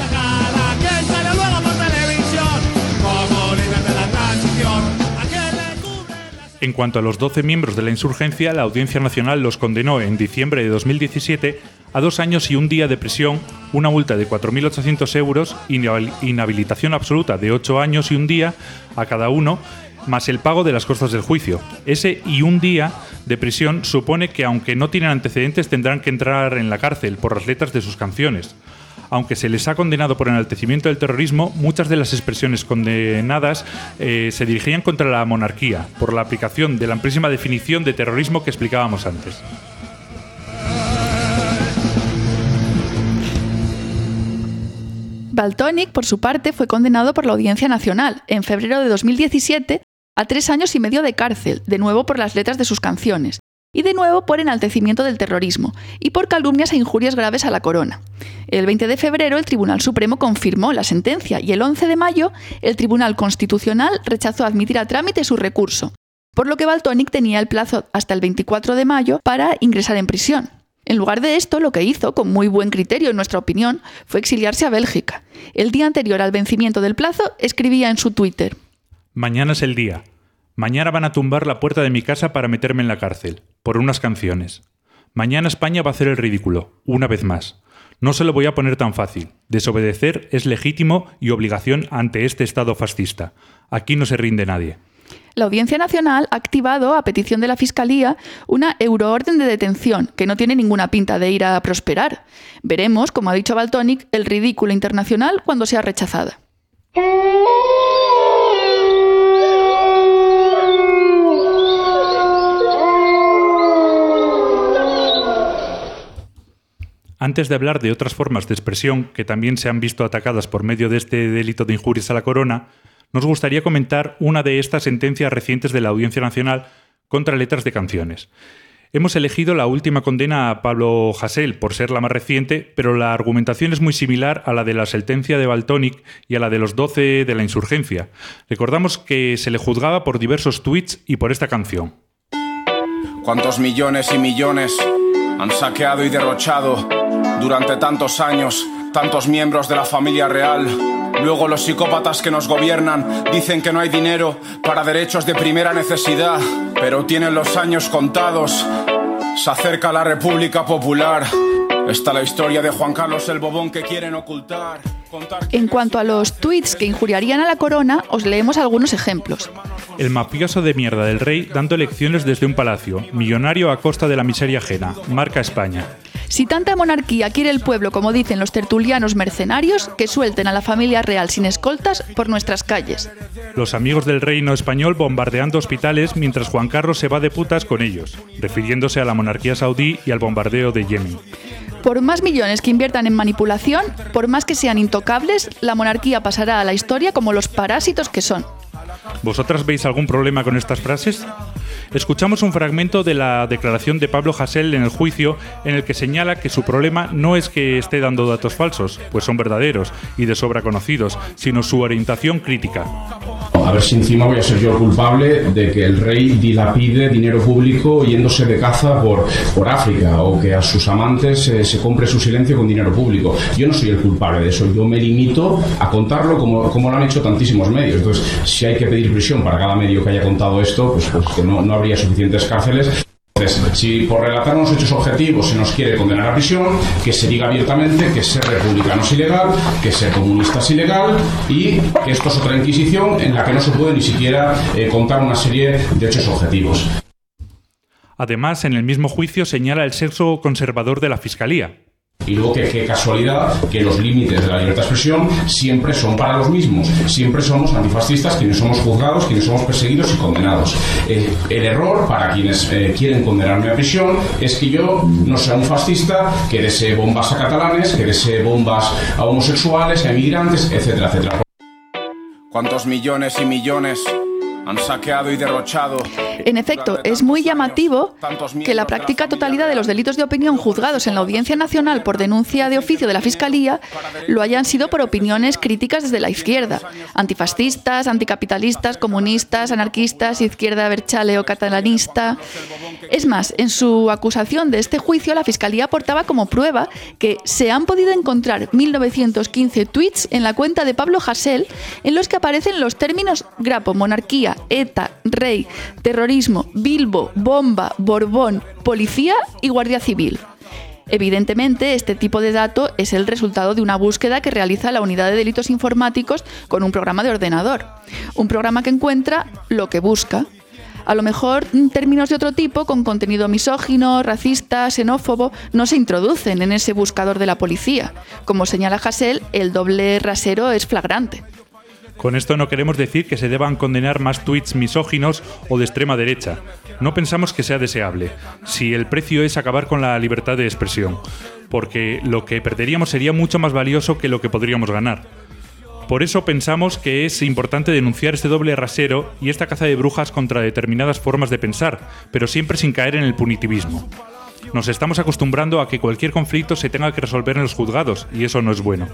En cuanto a los 12 miembros de la insurgencia, la Audiencia Nacional los condenó en diciembre de 2017 a 2 años y 1 día de prisión, una multa de 4.800 euros, inhabilitación absoluta de 8 años y 1 día a cada uno, más el pago de las costas del juicio. Ese y 1 día de prisión supone que, aunque no tienen antecedentes, tendrán que entrar en la cárcel por las letras de sus canciones. Aunque se les ha condenado por enaltecimiento del terrorismo, muchas de las expresiones condenadas se dirigían contra la monarquía, por la aplicación de la amplísima definición de terrorismo que explicábamos antes. Valtonyc, por su parte, fue condenado por la Audiencia Nacional, en febrero de 2017, a 3 años y medio de cárcel, de nuevo por las letras de sus canciones, y de nuevo por enaltecimiento del terrorismo, y por calumnias e injurias graves a la corona. El 20 de febrero el Tribunal Supremo confirmó la sentencia y el 11 de mayo el Tribunal Constitucional rechazó admitir a trámite su recurso, por lo que Valtonyc tenía el plazo hasta el 24 de mayo para ingresar en prisión. En lugar de esto, lo que hizo, con muy buen criterio en nuestra opinión, fue exiliarse a Bélgica. El día anterior al vencimiento del plazo escribía en su Twitter: «Mañana es el día. Mañana van a tumbar la puerta de mi casa para meterme en la cárcel, por unas canciones. Mañana España va a hacer el ridículo, una vez más. No se lo voy a poner tan fácil. Desobedecer es legítimo y obligación ante este Estado fascista. Aquí no se rinde nadie». La Audiencia Nacional ha activado, a petición de la Fiscalía, una euroorden de detención que no tiene ninguna pinta de ir a prosperar. Veremos, como ha dicho Valtonyc, el ridículo internacional cuando sea rechazada. Antes de hablar de otras formas de expresión que también se han visto atacadas por medio de este delito de injurias a la corona, nos gustaría comentar una de estas sentencias recientes de la Audiencia Nacional contra letras de canciones. Hemos elegido la última condena a Pablo Hasél por ser la más reciente, pero la argumentación es muy similar a la de la sentencia de Valtonyc y a la de los 12 de la insurgencia. Recordamos que se le juzgaba por diversos tweets y por esta canción. ¿Cuántos millones y millones han saqueado y derrochado durante tantos años tantos miembros de la familia real? Luego los psicópatas que nos gobiernan dicen que no hay dinero para derechos de primera necesidad, pero tienen los años contados. Se acerca la República Popular. Está la historia de Juan Carlos el Bobón que quieren ocultar. En cuanto a los tuits que injuriarían a la corona, os leemos algunos ejemplos. El mafioso de mierda del rey dando lecciones desde un palacio, millonario a costa de la miseria ajena, marca España. Si tanta monarquía quiere el pueblo, como dicen los tertulianos mercenarios, que suelten a la familia real sin escoltas por nuestras calles. Los amigos del reino español bombardeando hospitales mientras Juan Carlos se va de putas con ellos, refiriéndose a la monarquía saudí y al bombardeo de Yemen. Por más millones que inviertan en manipulación, por más que sean intocables, la monarquía pasará a la historia como los parásitos que son. ¿Vosotras veis algún problema con estas frases? Escuchamos un fragmento de la declaración de Pablo Hasél en el juicio en el que señala que su problema no es que esté dando datos falsos, pues son verdaderos y de sobra conocidos, sino su orientación crítica. A ver si encima voy a ser yo el culpable de que el rey dilapide dinero público yéndose de caza por África, o que a sus amantes se compre su silencio con dinero público. Yo no soy el culpable de eso, yo me limito a contarlo como lo han hecho tantísimos medios. Entonces, si hay que pedir prisión para cada medio que haya contado esto, pues que no habría suficientes cárceles. Entonces, si por relatar unos hechos objetivos se nos quiere condenar a prisión, que se diga abiertamente que ser republicano es ilegal, que ser comunista es ilegal y que esto es otra inquisición en la que no se puede ni siquiera contar una serie de hechos objetivos. Además, en el mismo juicio señala el sesgo conservador de la Fiscalía. Y luego qué casualidad que los límites de la libertad de expresión siempre son para los mismos. Siempre somos antifascistas quienes somos juzgados, quienes somos perseguidos y condenados. El error para quienes quieren condenarme a prisión es que yo no sea un fascista que desee bombas a catalanes, que desee bombas a homosexuales, a inmigrantes, etcétera, etcétera. ¿Cuántos millones y millones han saqueado y derrochado? En efecto, es muy llamativo que la práctica totalidad de los delitos de opinión juzgados en la Audiencia Nacional por denuncia de oficio de la Fiscalía lo hayan sido por opiniones críticas desde la izquierda, antifascistas, anticapitalistas, comunistas, anarquistas, izquierda berchale o catalanista. Es más, en su acusación de este juicio, la Fiscalía aportaba como prueba que se han podido encontrar 1915 tweets en la cuenta de Pablo Hasél en los que aparecen los términos grapo, monarquía, ETA, rey, terrorismo, Bilbo, bomba, Borbón, policía y guardia civil. Evidentemente, este tipo de dato es el resultado de una búsqueda que realiza la Unidad de Delitos Informáticos con un programa de ordenador. Un programa que encuentra lo que busca. A lo mejor términos de otro tipo, con contenido misógino, racista, xenófobo, no se introducen en ese buscador de la policía. Como señala Hasél, el doble rasero es flagrante. Con esto no queremos decir que se deban condenar más tuits misóginos o de extrema derecha. No pensamos que sea deseable, si el precio es acabar con la libertad de expresión, porque lo que perderíamos sería mucho más valioso que lo que podríamos ganar. Por eso pensamos que es importante denunciar este doble rasero y esta caza de brujas contra determinadas formas de pensar, pero siempre sin caer en el punitivismo. Nos estamos acostumbrando a que cualquier conflicto se tenga que resolver en los juzgados, y eso no es bueno.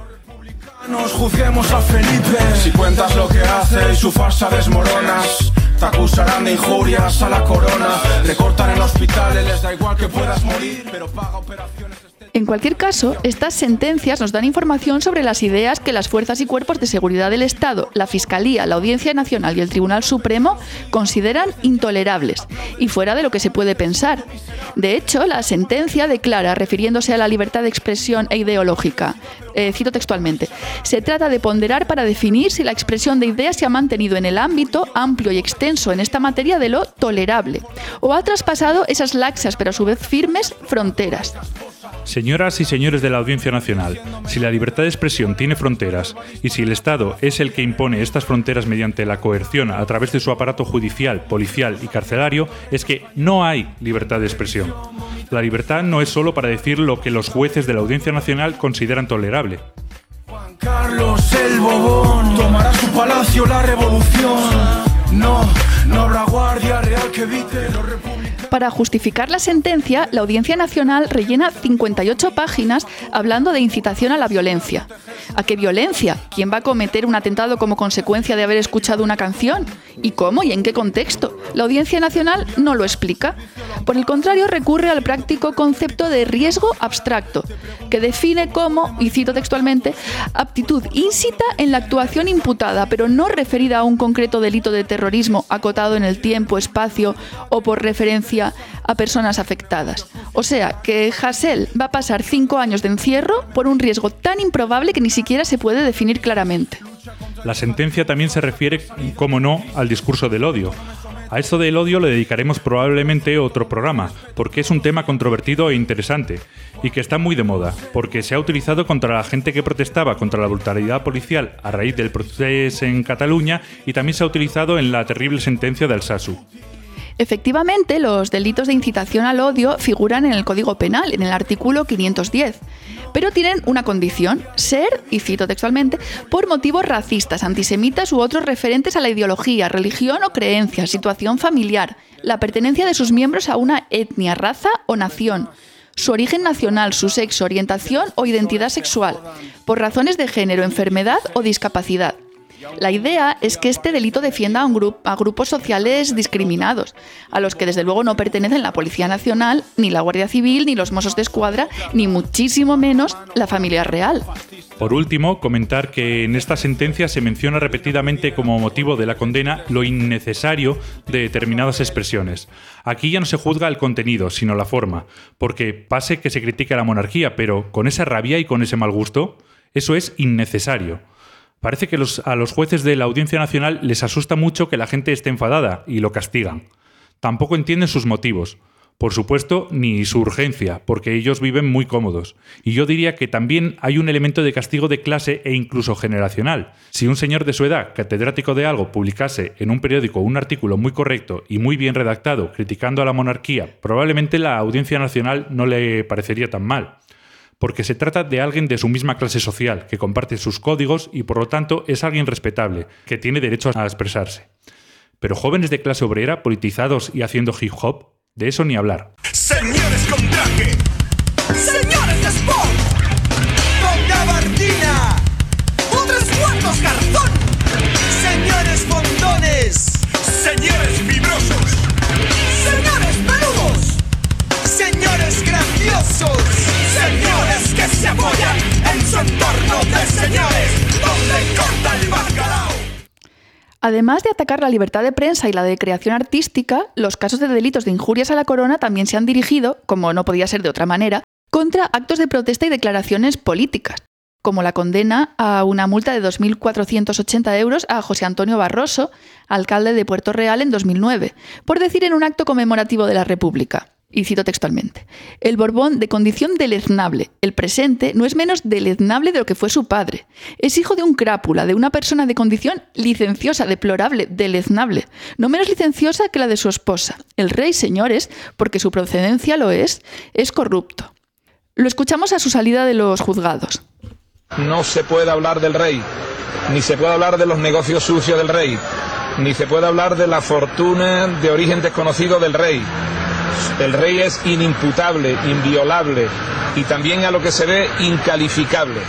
Nos juzguemos a Felipe. Si cuentas lo que hace y su farsa desmoronas, te acusarán de injurias a la corona. Te cortan en hospitales, les da igual que puedas morir, pero paga operaciones. En cualquier caso, estas sentencias nos dan información sobre las ideas que las fuerzas y cuerpos de seguridad del Estado, la Fiscalía, la Audiencia Nacional y el Tribunal Supremo consideran intolerables y fuera de lo que se puede pensar. De hecho, la sentencia declara, refiriéndose a la libertad de expresión e ideológica, cito textualmente, se trata de ponderar para definir si la expresión de ideas se ha mantenido en el ámbito amplio y extenso en esta materia de lo tolerable o ha traspasado esas laxas pero a su vez firmes fronteras. Señoras y señores de la Audiencia Nacional, si la libertad de expresión tiene fronteras y si el Estado es el que impone estas fronteras mediante la coerción a través de su aparato judicial, policial y carcelario, es que no hay libertad de expresión. La libertad no es solo para decir lo que los jueces de la Audiencia Nacional consideran tolerable. Juan Carlos el Bobón tomará su palacio la revolución. No habrá guardia real que evite los republicanos. Para justificar la sentencia, la Audiencia Nacional rellena 58 páginas hablando de incitación a la violencia. ¿A qué violencia? ¿Quién va a cometer un atentado como consecuencia de haber escuchado una canción? ¿Y cómo y en qué contexto? La Audiencia Nacional no lo explica. Por el contrario, recurre al práctico concepto de riesgo abstracto, que define como, y cito textualmente, aptitud íncita en la actuación imputada, pero no referida a un concreto delito de terrorismo acotado en el tiempo, espacio o por referencia a personas afectadas. O sea, que Hasél va a pasar 5 años de encierro por un riesgo tan improbable que ni siquiera se puede definir claramente. La sentencia también se refiere, como no, al discurso del odio. A esto del odio le dedicaremos probablemente otro programa, porque es un tema controvertido e interesante, y que está muy de moda, porque se ha utilizado contra la gente que protestaba contra la brutalidad policial a raíz del proceso en Cataluña y también se ha utilizado en la terrible sentencia de Alsasu. Efectivamente, los delitos de incitación al odio figuran en el Código Penal, en el artículo 510, pero tienen una condición, ser, y cito textualmente, por motivos racistas, antisemitas u otros referentes a la ideología, religión o creencia, situación familiar, la pertenencia de sus miembros a una etnia, raza o nación, su origen nacional, su sexo, orientación o identidad sexual, por razones de género, enfermedad o discapacidad. La idea es que este delito defienda a grupos sociales discriminados, a los que desde luego no pertenecen la Policía Nacional, ni la Guardia Civil, ni los Mossos d'Esquadra, ni muchísimo menos la familia real. Por último, comentar que en esta sentencia se menciona repetidamente como motivo de la condena lo innecesario de determinadas expresiones. Aquí ya no se juzga el contenido, sino la forma, porque pase que se critique a la monarquía, pero con esa rabia y con ese mal gusto, eso es innecesario. Parece que a los jueces de la Audiencia Nacional les asusta mucho que la gente esté enfadada y lo castigan. Tampoco entienden sus motivos. Por supuesto, ni su urgencia, porque ellos viven muy cómodos. Y yo diría que también hay un elemento de castigo de clase e incluso generacional. Si un señor de su edad, catedrático de algo, publicase en un periódico un artículo muy correcto y muy bien redactado criticando a la monarquía, probablemente la Audiencia Nacional no le parecería tan mal. Porque se trata de alguien de su misma clase social, que comparte sus códigos y por lo tanto es alguien respetable, que tiene derecho a expresarse. Pero jóvenes de clase obrera, politizados y haciendo hip hop, de eso ni hablar. Señores con traje, señores de sport, con gabardina, otros cuantos cartón, señores fondones, señores fibrosos, señores peludos, señores grandiosos, señores que se apoyan en su entorno de señores, donde corta el bacalao. Además de atacar la libertad de prensa y la de creación artística, los casos de delitos de injurias a la corona también se han dirigido, como no podía ser de otra manera, contra actos de protesta y declaraciones políticas, como la condena a una multa de 2.480 euros a José Antonio Barroso, alcalde de Puerto Real en 2009, por decir en un acto conmemorativo de la República. Y cito textualmente: el Borbón de condición deleznable, el presente, no es menos deleznable de lo que fue su padre. Es hijo de un crápula, de una persona de condición licenciosa, deplorable, deleznable, no menos licenciosa que la de su esposa. El rey, señores, porque su procedencia lo es corrupto. Lo escuchamos a su salida de los juzgados. No se puede hablar del rey, ni se puede hablar de los negocios sucios del rey, ni se puede hablar de la fortuna de origen desconocido del rey. El rey es inimputable, inviolable y también, a lo que se ve, incalificable.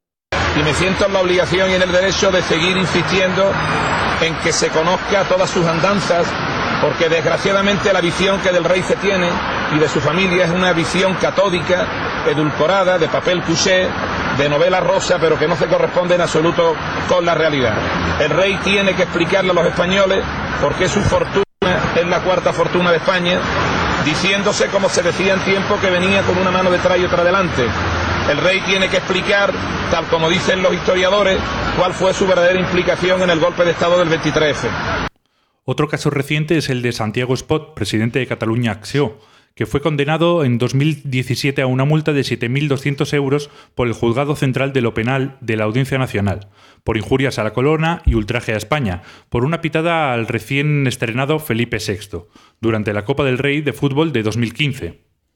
Y me siento en la obligación y en el derecho de seguir insistiendo en que se conozca todas sus andanzas, porque desgraciadamente la visión que del rey se tiene y de su familia es una visión catódica, edulcorada, de papel couché, de novela rosa, pero que no se corresponde en absoluto con la realidad. El rey tiene que explicarle a los españoles por qué su fortuna es la cuarta fortuna de España, diciéndose, como se decía en tiempo, que venía con una mano detrás y otra delante. El rey tiene que explicar, tal como dicen los historiadores, cuál fue su verdadera implicación en el golpe de Estado del 23F. Otro caso reciente es el de Santiago Espot, presidente de Catalunya Acció, que fue condenado en 2017 a una multa de 7.200 euros por el Juzgado Central de lo Penal de la Audiencia Nacional, por injurias a la corona y ultraje a España, por una pitada al recién estrenado Felipe VI, durante la Copa del Rey de fútbol de 2015.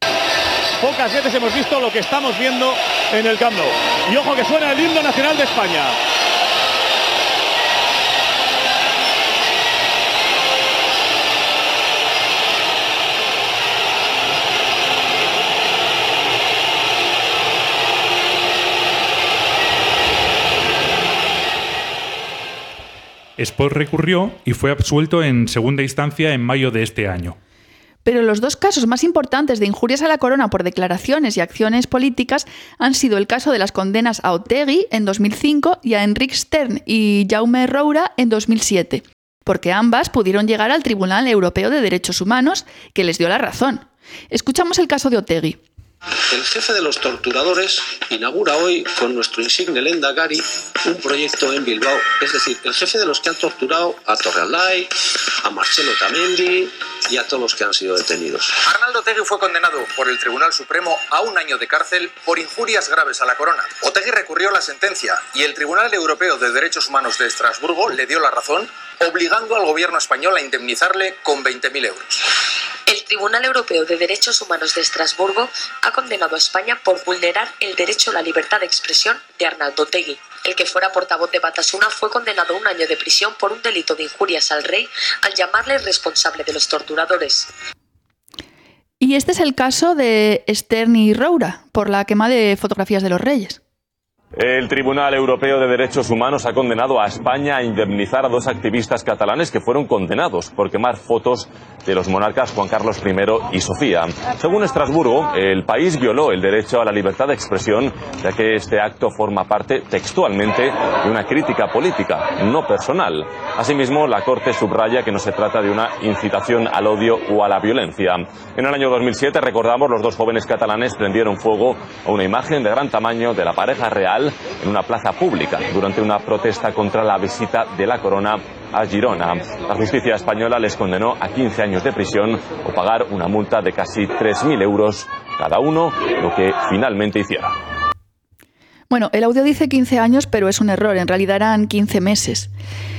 Pocas veces hemos visto lo que estamos viendo en el Camp Nou. Y ojo que suena el himno nacional de España. Espot recurrió y fue absuelto en segunda instancia en mayo de este año. Pero los dos casos más importantes de injurias a la corona por declaraciones y acciones políticas han sido el caso de las condenas a Otegi en 2005 y a Enric Stern y Jaume Roura en 2007, porque ambas pudieron llegar al Tribunal Europeo de Derechos Humanos, que les dio la razón. Escuchamos el caso de Otegi. El jefe de los torturadores inaugura hoy con nuestro insigne Lehendakari un proyecto en Bilbao. Es decir, el jefe de los que han torturado a Torrealday, a Marcelo Otamendi y a todos los que han sido detenidos. Arnaldo Otegi fue condenado por el Tribunal Supremo a 1 año de cárcel por injurias graves a la corona. Otegi recurrió la sentencia y el Tribunal Europeo de Derechos Humanos de Estrasburgo le dio la razón, obligando al gobierno español a indemnizarle con 20.000 euros. El Tribunal Europeo de Derechos Humanos de Estrasburgo ha condenado a España por vulnerar el derecho a la libertad de expresión de Arnaldo Otegi. El que fuera portavoz de Batasuna fue condenado a 1 año de prisión por un delito de injurias al rey al llamarle responsable de los torturadores. Y este es el caso de Stern y Roura, por la quema de fotografías de los reyes. El Tribunal Europeo de Derechos Humanos ha condenado a España a indemnizar a 2 activistas catalanes que fueron condenados por quemar fotos de los monarcas Juan Carlos I y Sofía. Según Estrasburgo, el país violó el derecho a la libertad de expresión, ya que este acto forma parte textualmente de una crítica política, no personal. Asimismo, la Corte subraya que no se trata de una incitación al odio o a la violencia. En el año 2007, recordamos, los 2 jóvenes catalanes prendieron fuego a una imagen de gran tamaño de la pareja real ilegal en una plaza pública durante una protesta contra la visita de la corona a Girona. La justicia española les condenó a 15 años de prisión o pagar una multa de casi 3.000 euros cada uno, lo que finalmente hicieron. Bueno, el audio dice 15 años, pero es un error, en realidad eran 15 meses.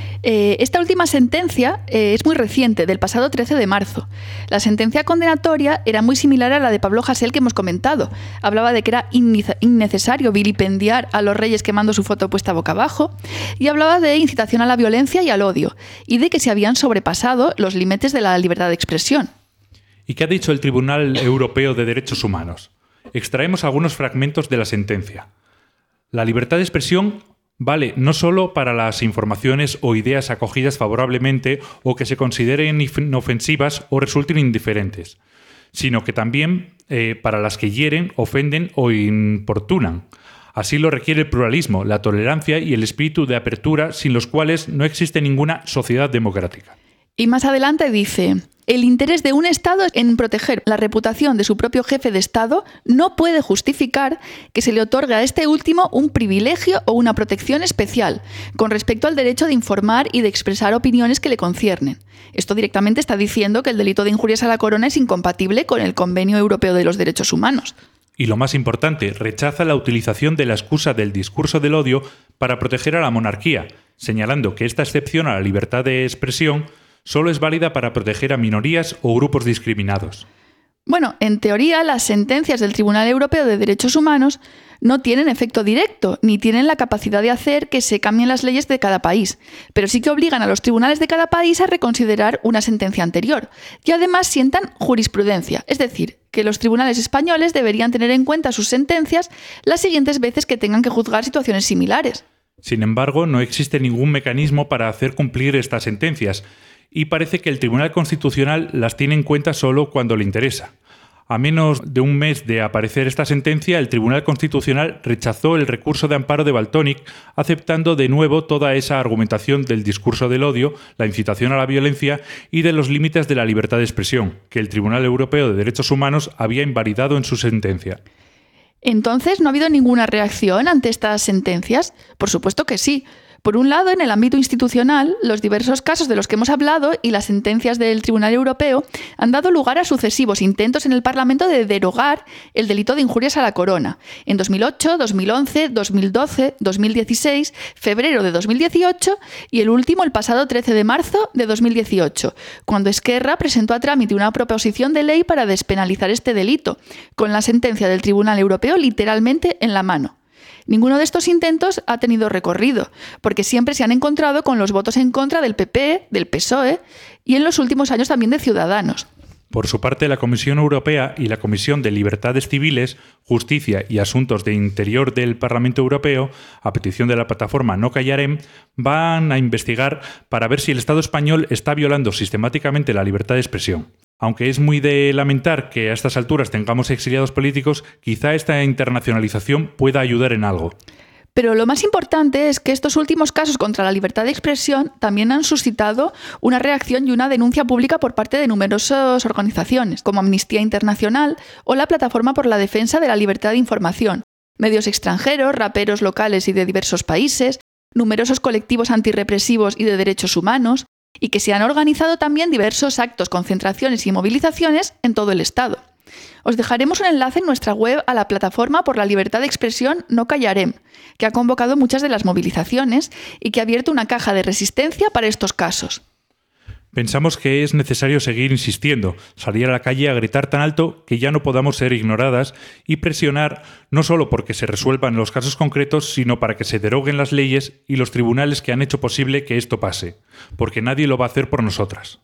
Esta última sentencia es muy reciente, del pasado 13 de marzo. La sentencia condenatoria era muy similar a la de Pablo Hasél que hemos comentado. Hablaba de que era innecesario vilipendiar a los reyes quemando su foto puesta boca abajo, y hablaba de incitación a la violencia y al odio, y de que se habían sobrepasado los límites de la libertad de expresión. ¿Y qué ha dicho el Tribunal Europeo de Derechos Humanos? Extraemos algunos fragmentos de la sentencia. La libertad de expresión vale no solo para las informaciones o ideas acogidas favorablemente o que se consideren inofensivas o resulten indiferentes, sino que también para las que hieren, ofenden o importunan. Así lo requiere el pluralismo, la tolerancia y el espíritu de apertura, sin los cuales no existe ninguna sociedad democrática. Y más adelante dice: el interés de un Estado en proteger la reputación de su propio jefe de Estado no puede justificar que se le otorgue a este último un privilegio o una protección especial con respecto al derecho de informar y de expresar opiniones que le conciernen. Esto directamente está diciendo que el delito de injurias a la corona es incompatible con el Convenio Europeo de los Derechos Humanos. Y lo más importante, rechaza la utilización de la excusa del discurso del odio para proteger a la monarquía, señalando que esta excepción a la libertad de expresión solo es válida para proteger a minorías o grupos discriminados. Bueno, en teoría, las sentencias del Tribunal Europeo de Derechos Humanos no tienen efecto directo, ni tienen la capacidad de hacer que se cambien las leyes de cada país, pero sí que obligan a los tribunales de cada país a reconsiderar una sentencia anterior, y además sientan jurisprudencia, es decir, que los tribunales españoles deberían tener en cuenta sus sentencias las siguientes veces que tengan que juzgar situaciones similares. Sin embargo, no existe ningún mecanismo para hacer cumplir estas sentencias, y parece que el Tribunal Constitucional las tiene en cuenta solo cuando le interesa. A menos de un mes de aparecer esta sentencia, el Tribunal Constitucional rechazó el recurso de amparo de Valtònyc, aceptando de nuevo toda esa argumentación del discurso del odio, la incitación a la violencia y de los límites de la libertad de expresión, que el Tribunal Europeo de Derechos Humanos había invalidado en su sentencia. Entonces, ¿no ha habido ninguna reacción ante estas sentencias? Por supuesto que sí. Por un lado, en el ámbito institucional, los diversos casos de los que hemos hablado y las sentencias del Tribunal Europeo han dado lugar a sucesivos intentos en el Parlamento de derogar el delito de injurias a la corona. En 2008, 2011, 2012, 2016, febrero de 2018 y el último el pasado 13 de marzo de 2018, cuando Esquerra presentó a trámite una proposición de ley para despenalizar este delito, con la sentencia del Tribunal Europeo literalmente en la mano. Ninguno de estos intentos ha tenido recorrido, porque siempre se han encontrado con los votos en contra del PP, del PSOE y en los últimos años también de Ciudadanos. Por su parte, la Comisión Europea y la Comisión de Libertades Civiles, Justicia y Asuntos de Interior del Parlamento Europeo, a petición de la plataforma No Callarem, van a investigar para ver si el Estado español está violando sistemáticamente la libertad de expresión. Aunque es muy de lamentar que a estas alturas tengamos exiliados políticos, quizá esta internacionalización pueda ayudar en algo. Pero lo más importante es que estos últimos casos contra la libertad de expresión también han suscitado una reacción y una denuncia pública por parte de numerosas organizaciones, como Amnistía Internacional o la Plataforma por la Defensa de la Libertad de Información, medios extranjeros, raperos locales y de diversos países, numerosos colectivos antirrepresivos y de derechos humanos, y que se han organizado también diversos actos, concentraciones y movilizaciones en todo el Estado. Os dejaremos un enlace en nuestra web a la Plataforma por la Libertad de Expresión No Callarem, que ha convocado muchas de las movilizaciones y que ha abierto una caja de resistencia para estos casos. Pensamos que es necesario seguir insistiendo, salir a la calle a gritar tan alto que ya no podamos ser ignoradas y presionar no solo porque se resuelvan los casos concretos, sino para que se deroguen las leyes y los tribunales que han hecho posible que esto pase, porque nadie lo va a hacer por nosotras.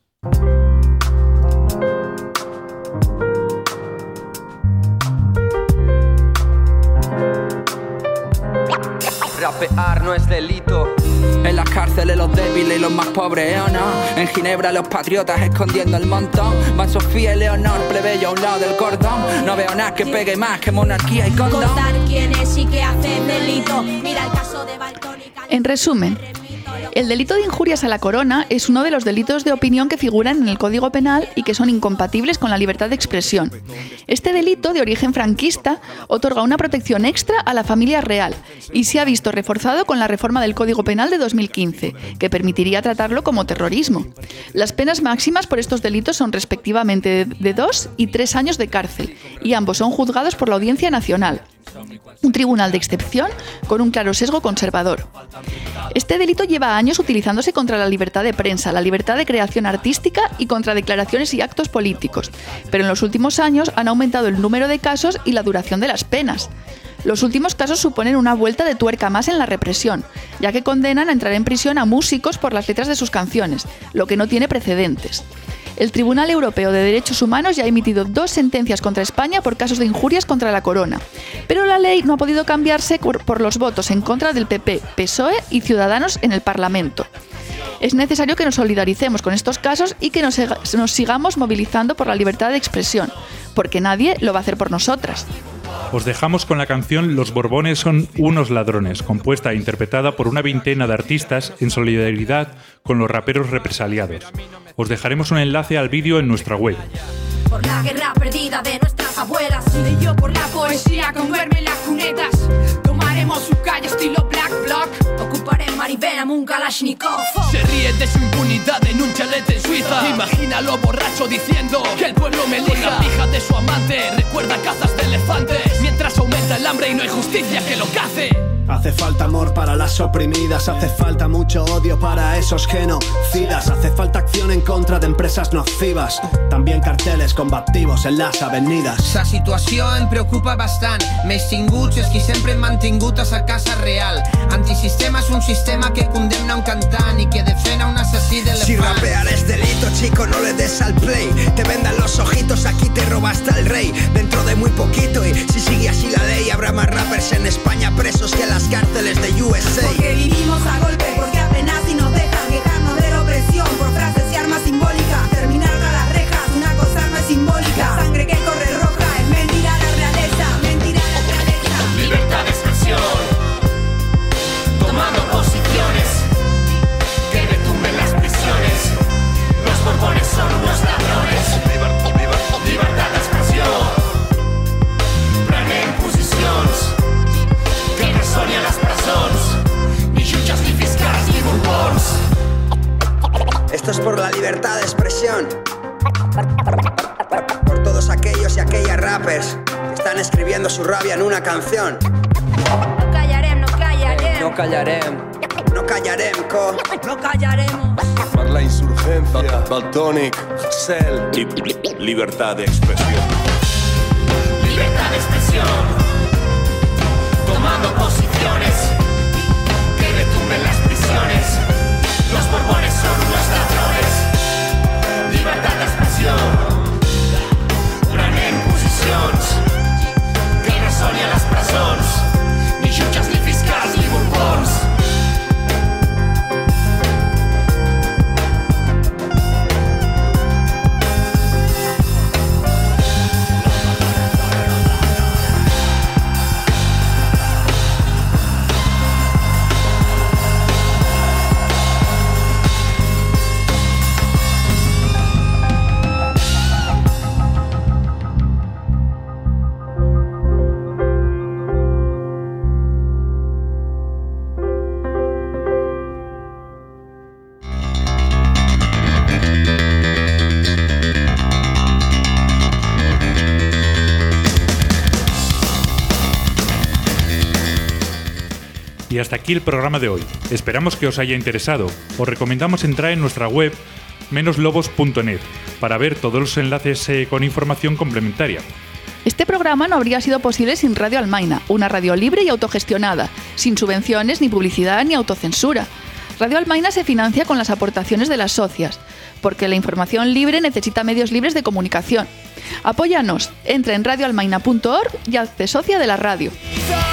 Rapear no es delito. En las cárceles los débiles y los más pobres, ¿o no? En Ginebra los patriotas escondiendo el montón. Van Sofía y Leonor, plebeyo a un lado del cordón. No veo nada que pegue más que monarquía y condón. En resumen, El delito de injurias a la corona es uno de los delitos de opinión que figuran en el Código Penal y que son incompatibles con la libertad de expresión. Este delito, de origen franquista, otorga una protección extra a la familia real y se ha visto reforzado con la reforma del Código Penal de 2015, que permitiría tratarlo como terrorismo. Las penas máximas por estos delitos son respectivamente de 2 y 3 años de cárcel, y ambos son juzgados por la Audiencia Nacional, un tribunal de excepción con un claro sesgo conservador. Este delito lleva años utilizándose contra la libertad de prensa, la libertad de creación artística y contra declaraciones y actos políticos, pero en los últimos años han aumentado el número de casos y la duración de las penas. Los últimos casos suponen una vuelta de tuerca más en la represión, ya que condenan a entrar en prisión a músicos por las letras de sus canciones, lo que no tiene precedentes. El Tribunal Europeo de Derechos Humanos ya ha emitido 2 sentencias contra España por casos de injurias contra la corona, pero la ley no ha podido cambiarse por los votos en contra del PP, PSOE y Ciudadanos en el Parlamento. Es necesario que nos solidaricemos con estos casos y que nos sigamos movilizando por la libertad de expresión, porque nadie lo va a hacer por nosotras. Os dejamos con la canción Los Borbones son unos ladrones, compuesta e interpretada por una veintena de artistas en solidaridad con los raperos represaliados. Os dejaremos un enlace al vídeo en nuestra web. Por la guerra perdida de nuestras abuelas, y yo por la poesía con verme en las cunetas. Tomaremos su calle estilo Black Bloc, ocuparé Maribel un Kalashnikov. Se ríe de su impunidad en un chalet en Suiza. Imagínalo borracho diciendo que el pueblo me elija. Con la pija de su amante recuerda cazas de elefantes, mientras aumenta el hambre y no hay justicia que lo cace. Hace falta amor para las oprimidas, hace falta mucho odio para esos genocidas, hace falta acción en contra de empresas nocivas, también carteles combativos en las avenidas. La situació em preocupa bastant, més tinguts els qui sempre hem mantingut a sa casa real. Antisistema és un sistema que condemna un cantant i que defena un assassí d'elefant. Si rapear es delito, chico, no le des al play. Te vendan los ojitos, aquí te robaste al rey. Dentro de muy poquito, y si sigue así la ley, habrá más rappers en España presos que las cárceles de USA. Porque vivimos a golpe, porque apenas si nos dejan quejarnos de la opresión por frases y armas simbólicas. Terminar tras las rejas, una cosa no es simbólica. La sangre que corre roja es mentira la realeza, mentira la realeza. Libertad de expresión, tomando posiciones, que retumben las prisiones. Los borbones son unos ladrones. Libertad de expresión, prenen posicions, que resoni a les presons, ni jutges ni fiscals ni borbons. Esto es por la libertad de expresión, por todos aquellos y aquellas rappers que están escribiendo su rabia en una canción. No callarem, no callarem. No callarem. No callarem, co. No callaremos. Per la insurgencia, Baltonic, Cel. Libertad de expresión. Libertad de expresión, tomando posiciones, que retumben las prisiones. Los borbones son unos ladrones. Libertad de expresión, prenen posicions, que resoni a les presons, ni jutges ni fiscals ni borbons. Y hasta aquí el programa de hoy. Esperamos que os haya interesado. Os recomendamos entrar en nuestra web menoslobos.net para ver todos los enlaces con información complementaria. Este programa no habría sido posible sin Radio Almaina, una radio libre y autogestionada, sin subvenciones, ni publicidad, ni autocensura. Radio Almaina se financia con las aportaciones de las socias, porque la información libre necesita medios libres de comunicación. Apóyanos, entra en radioalmaina.org y hazte socia de la radio.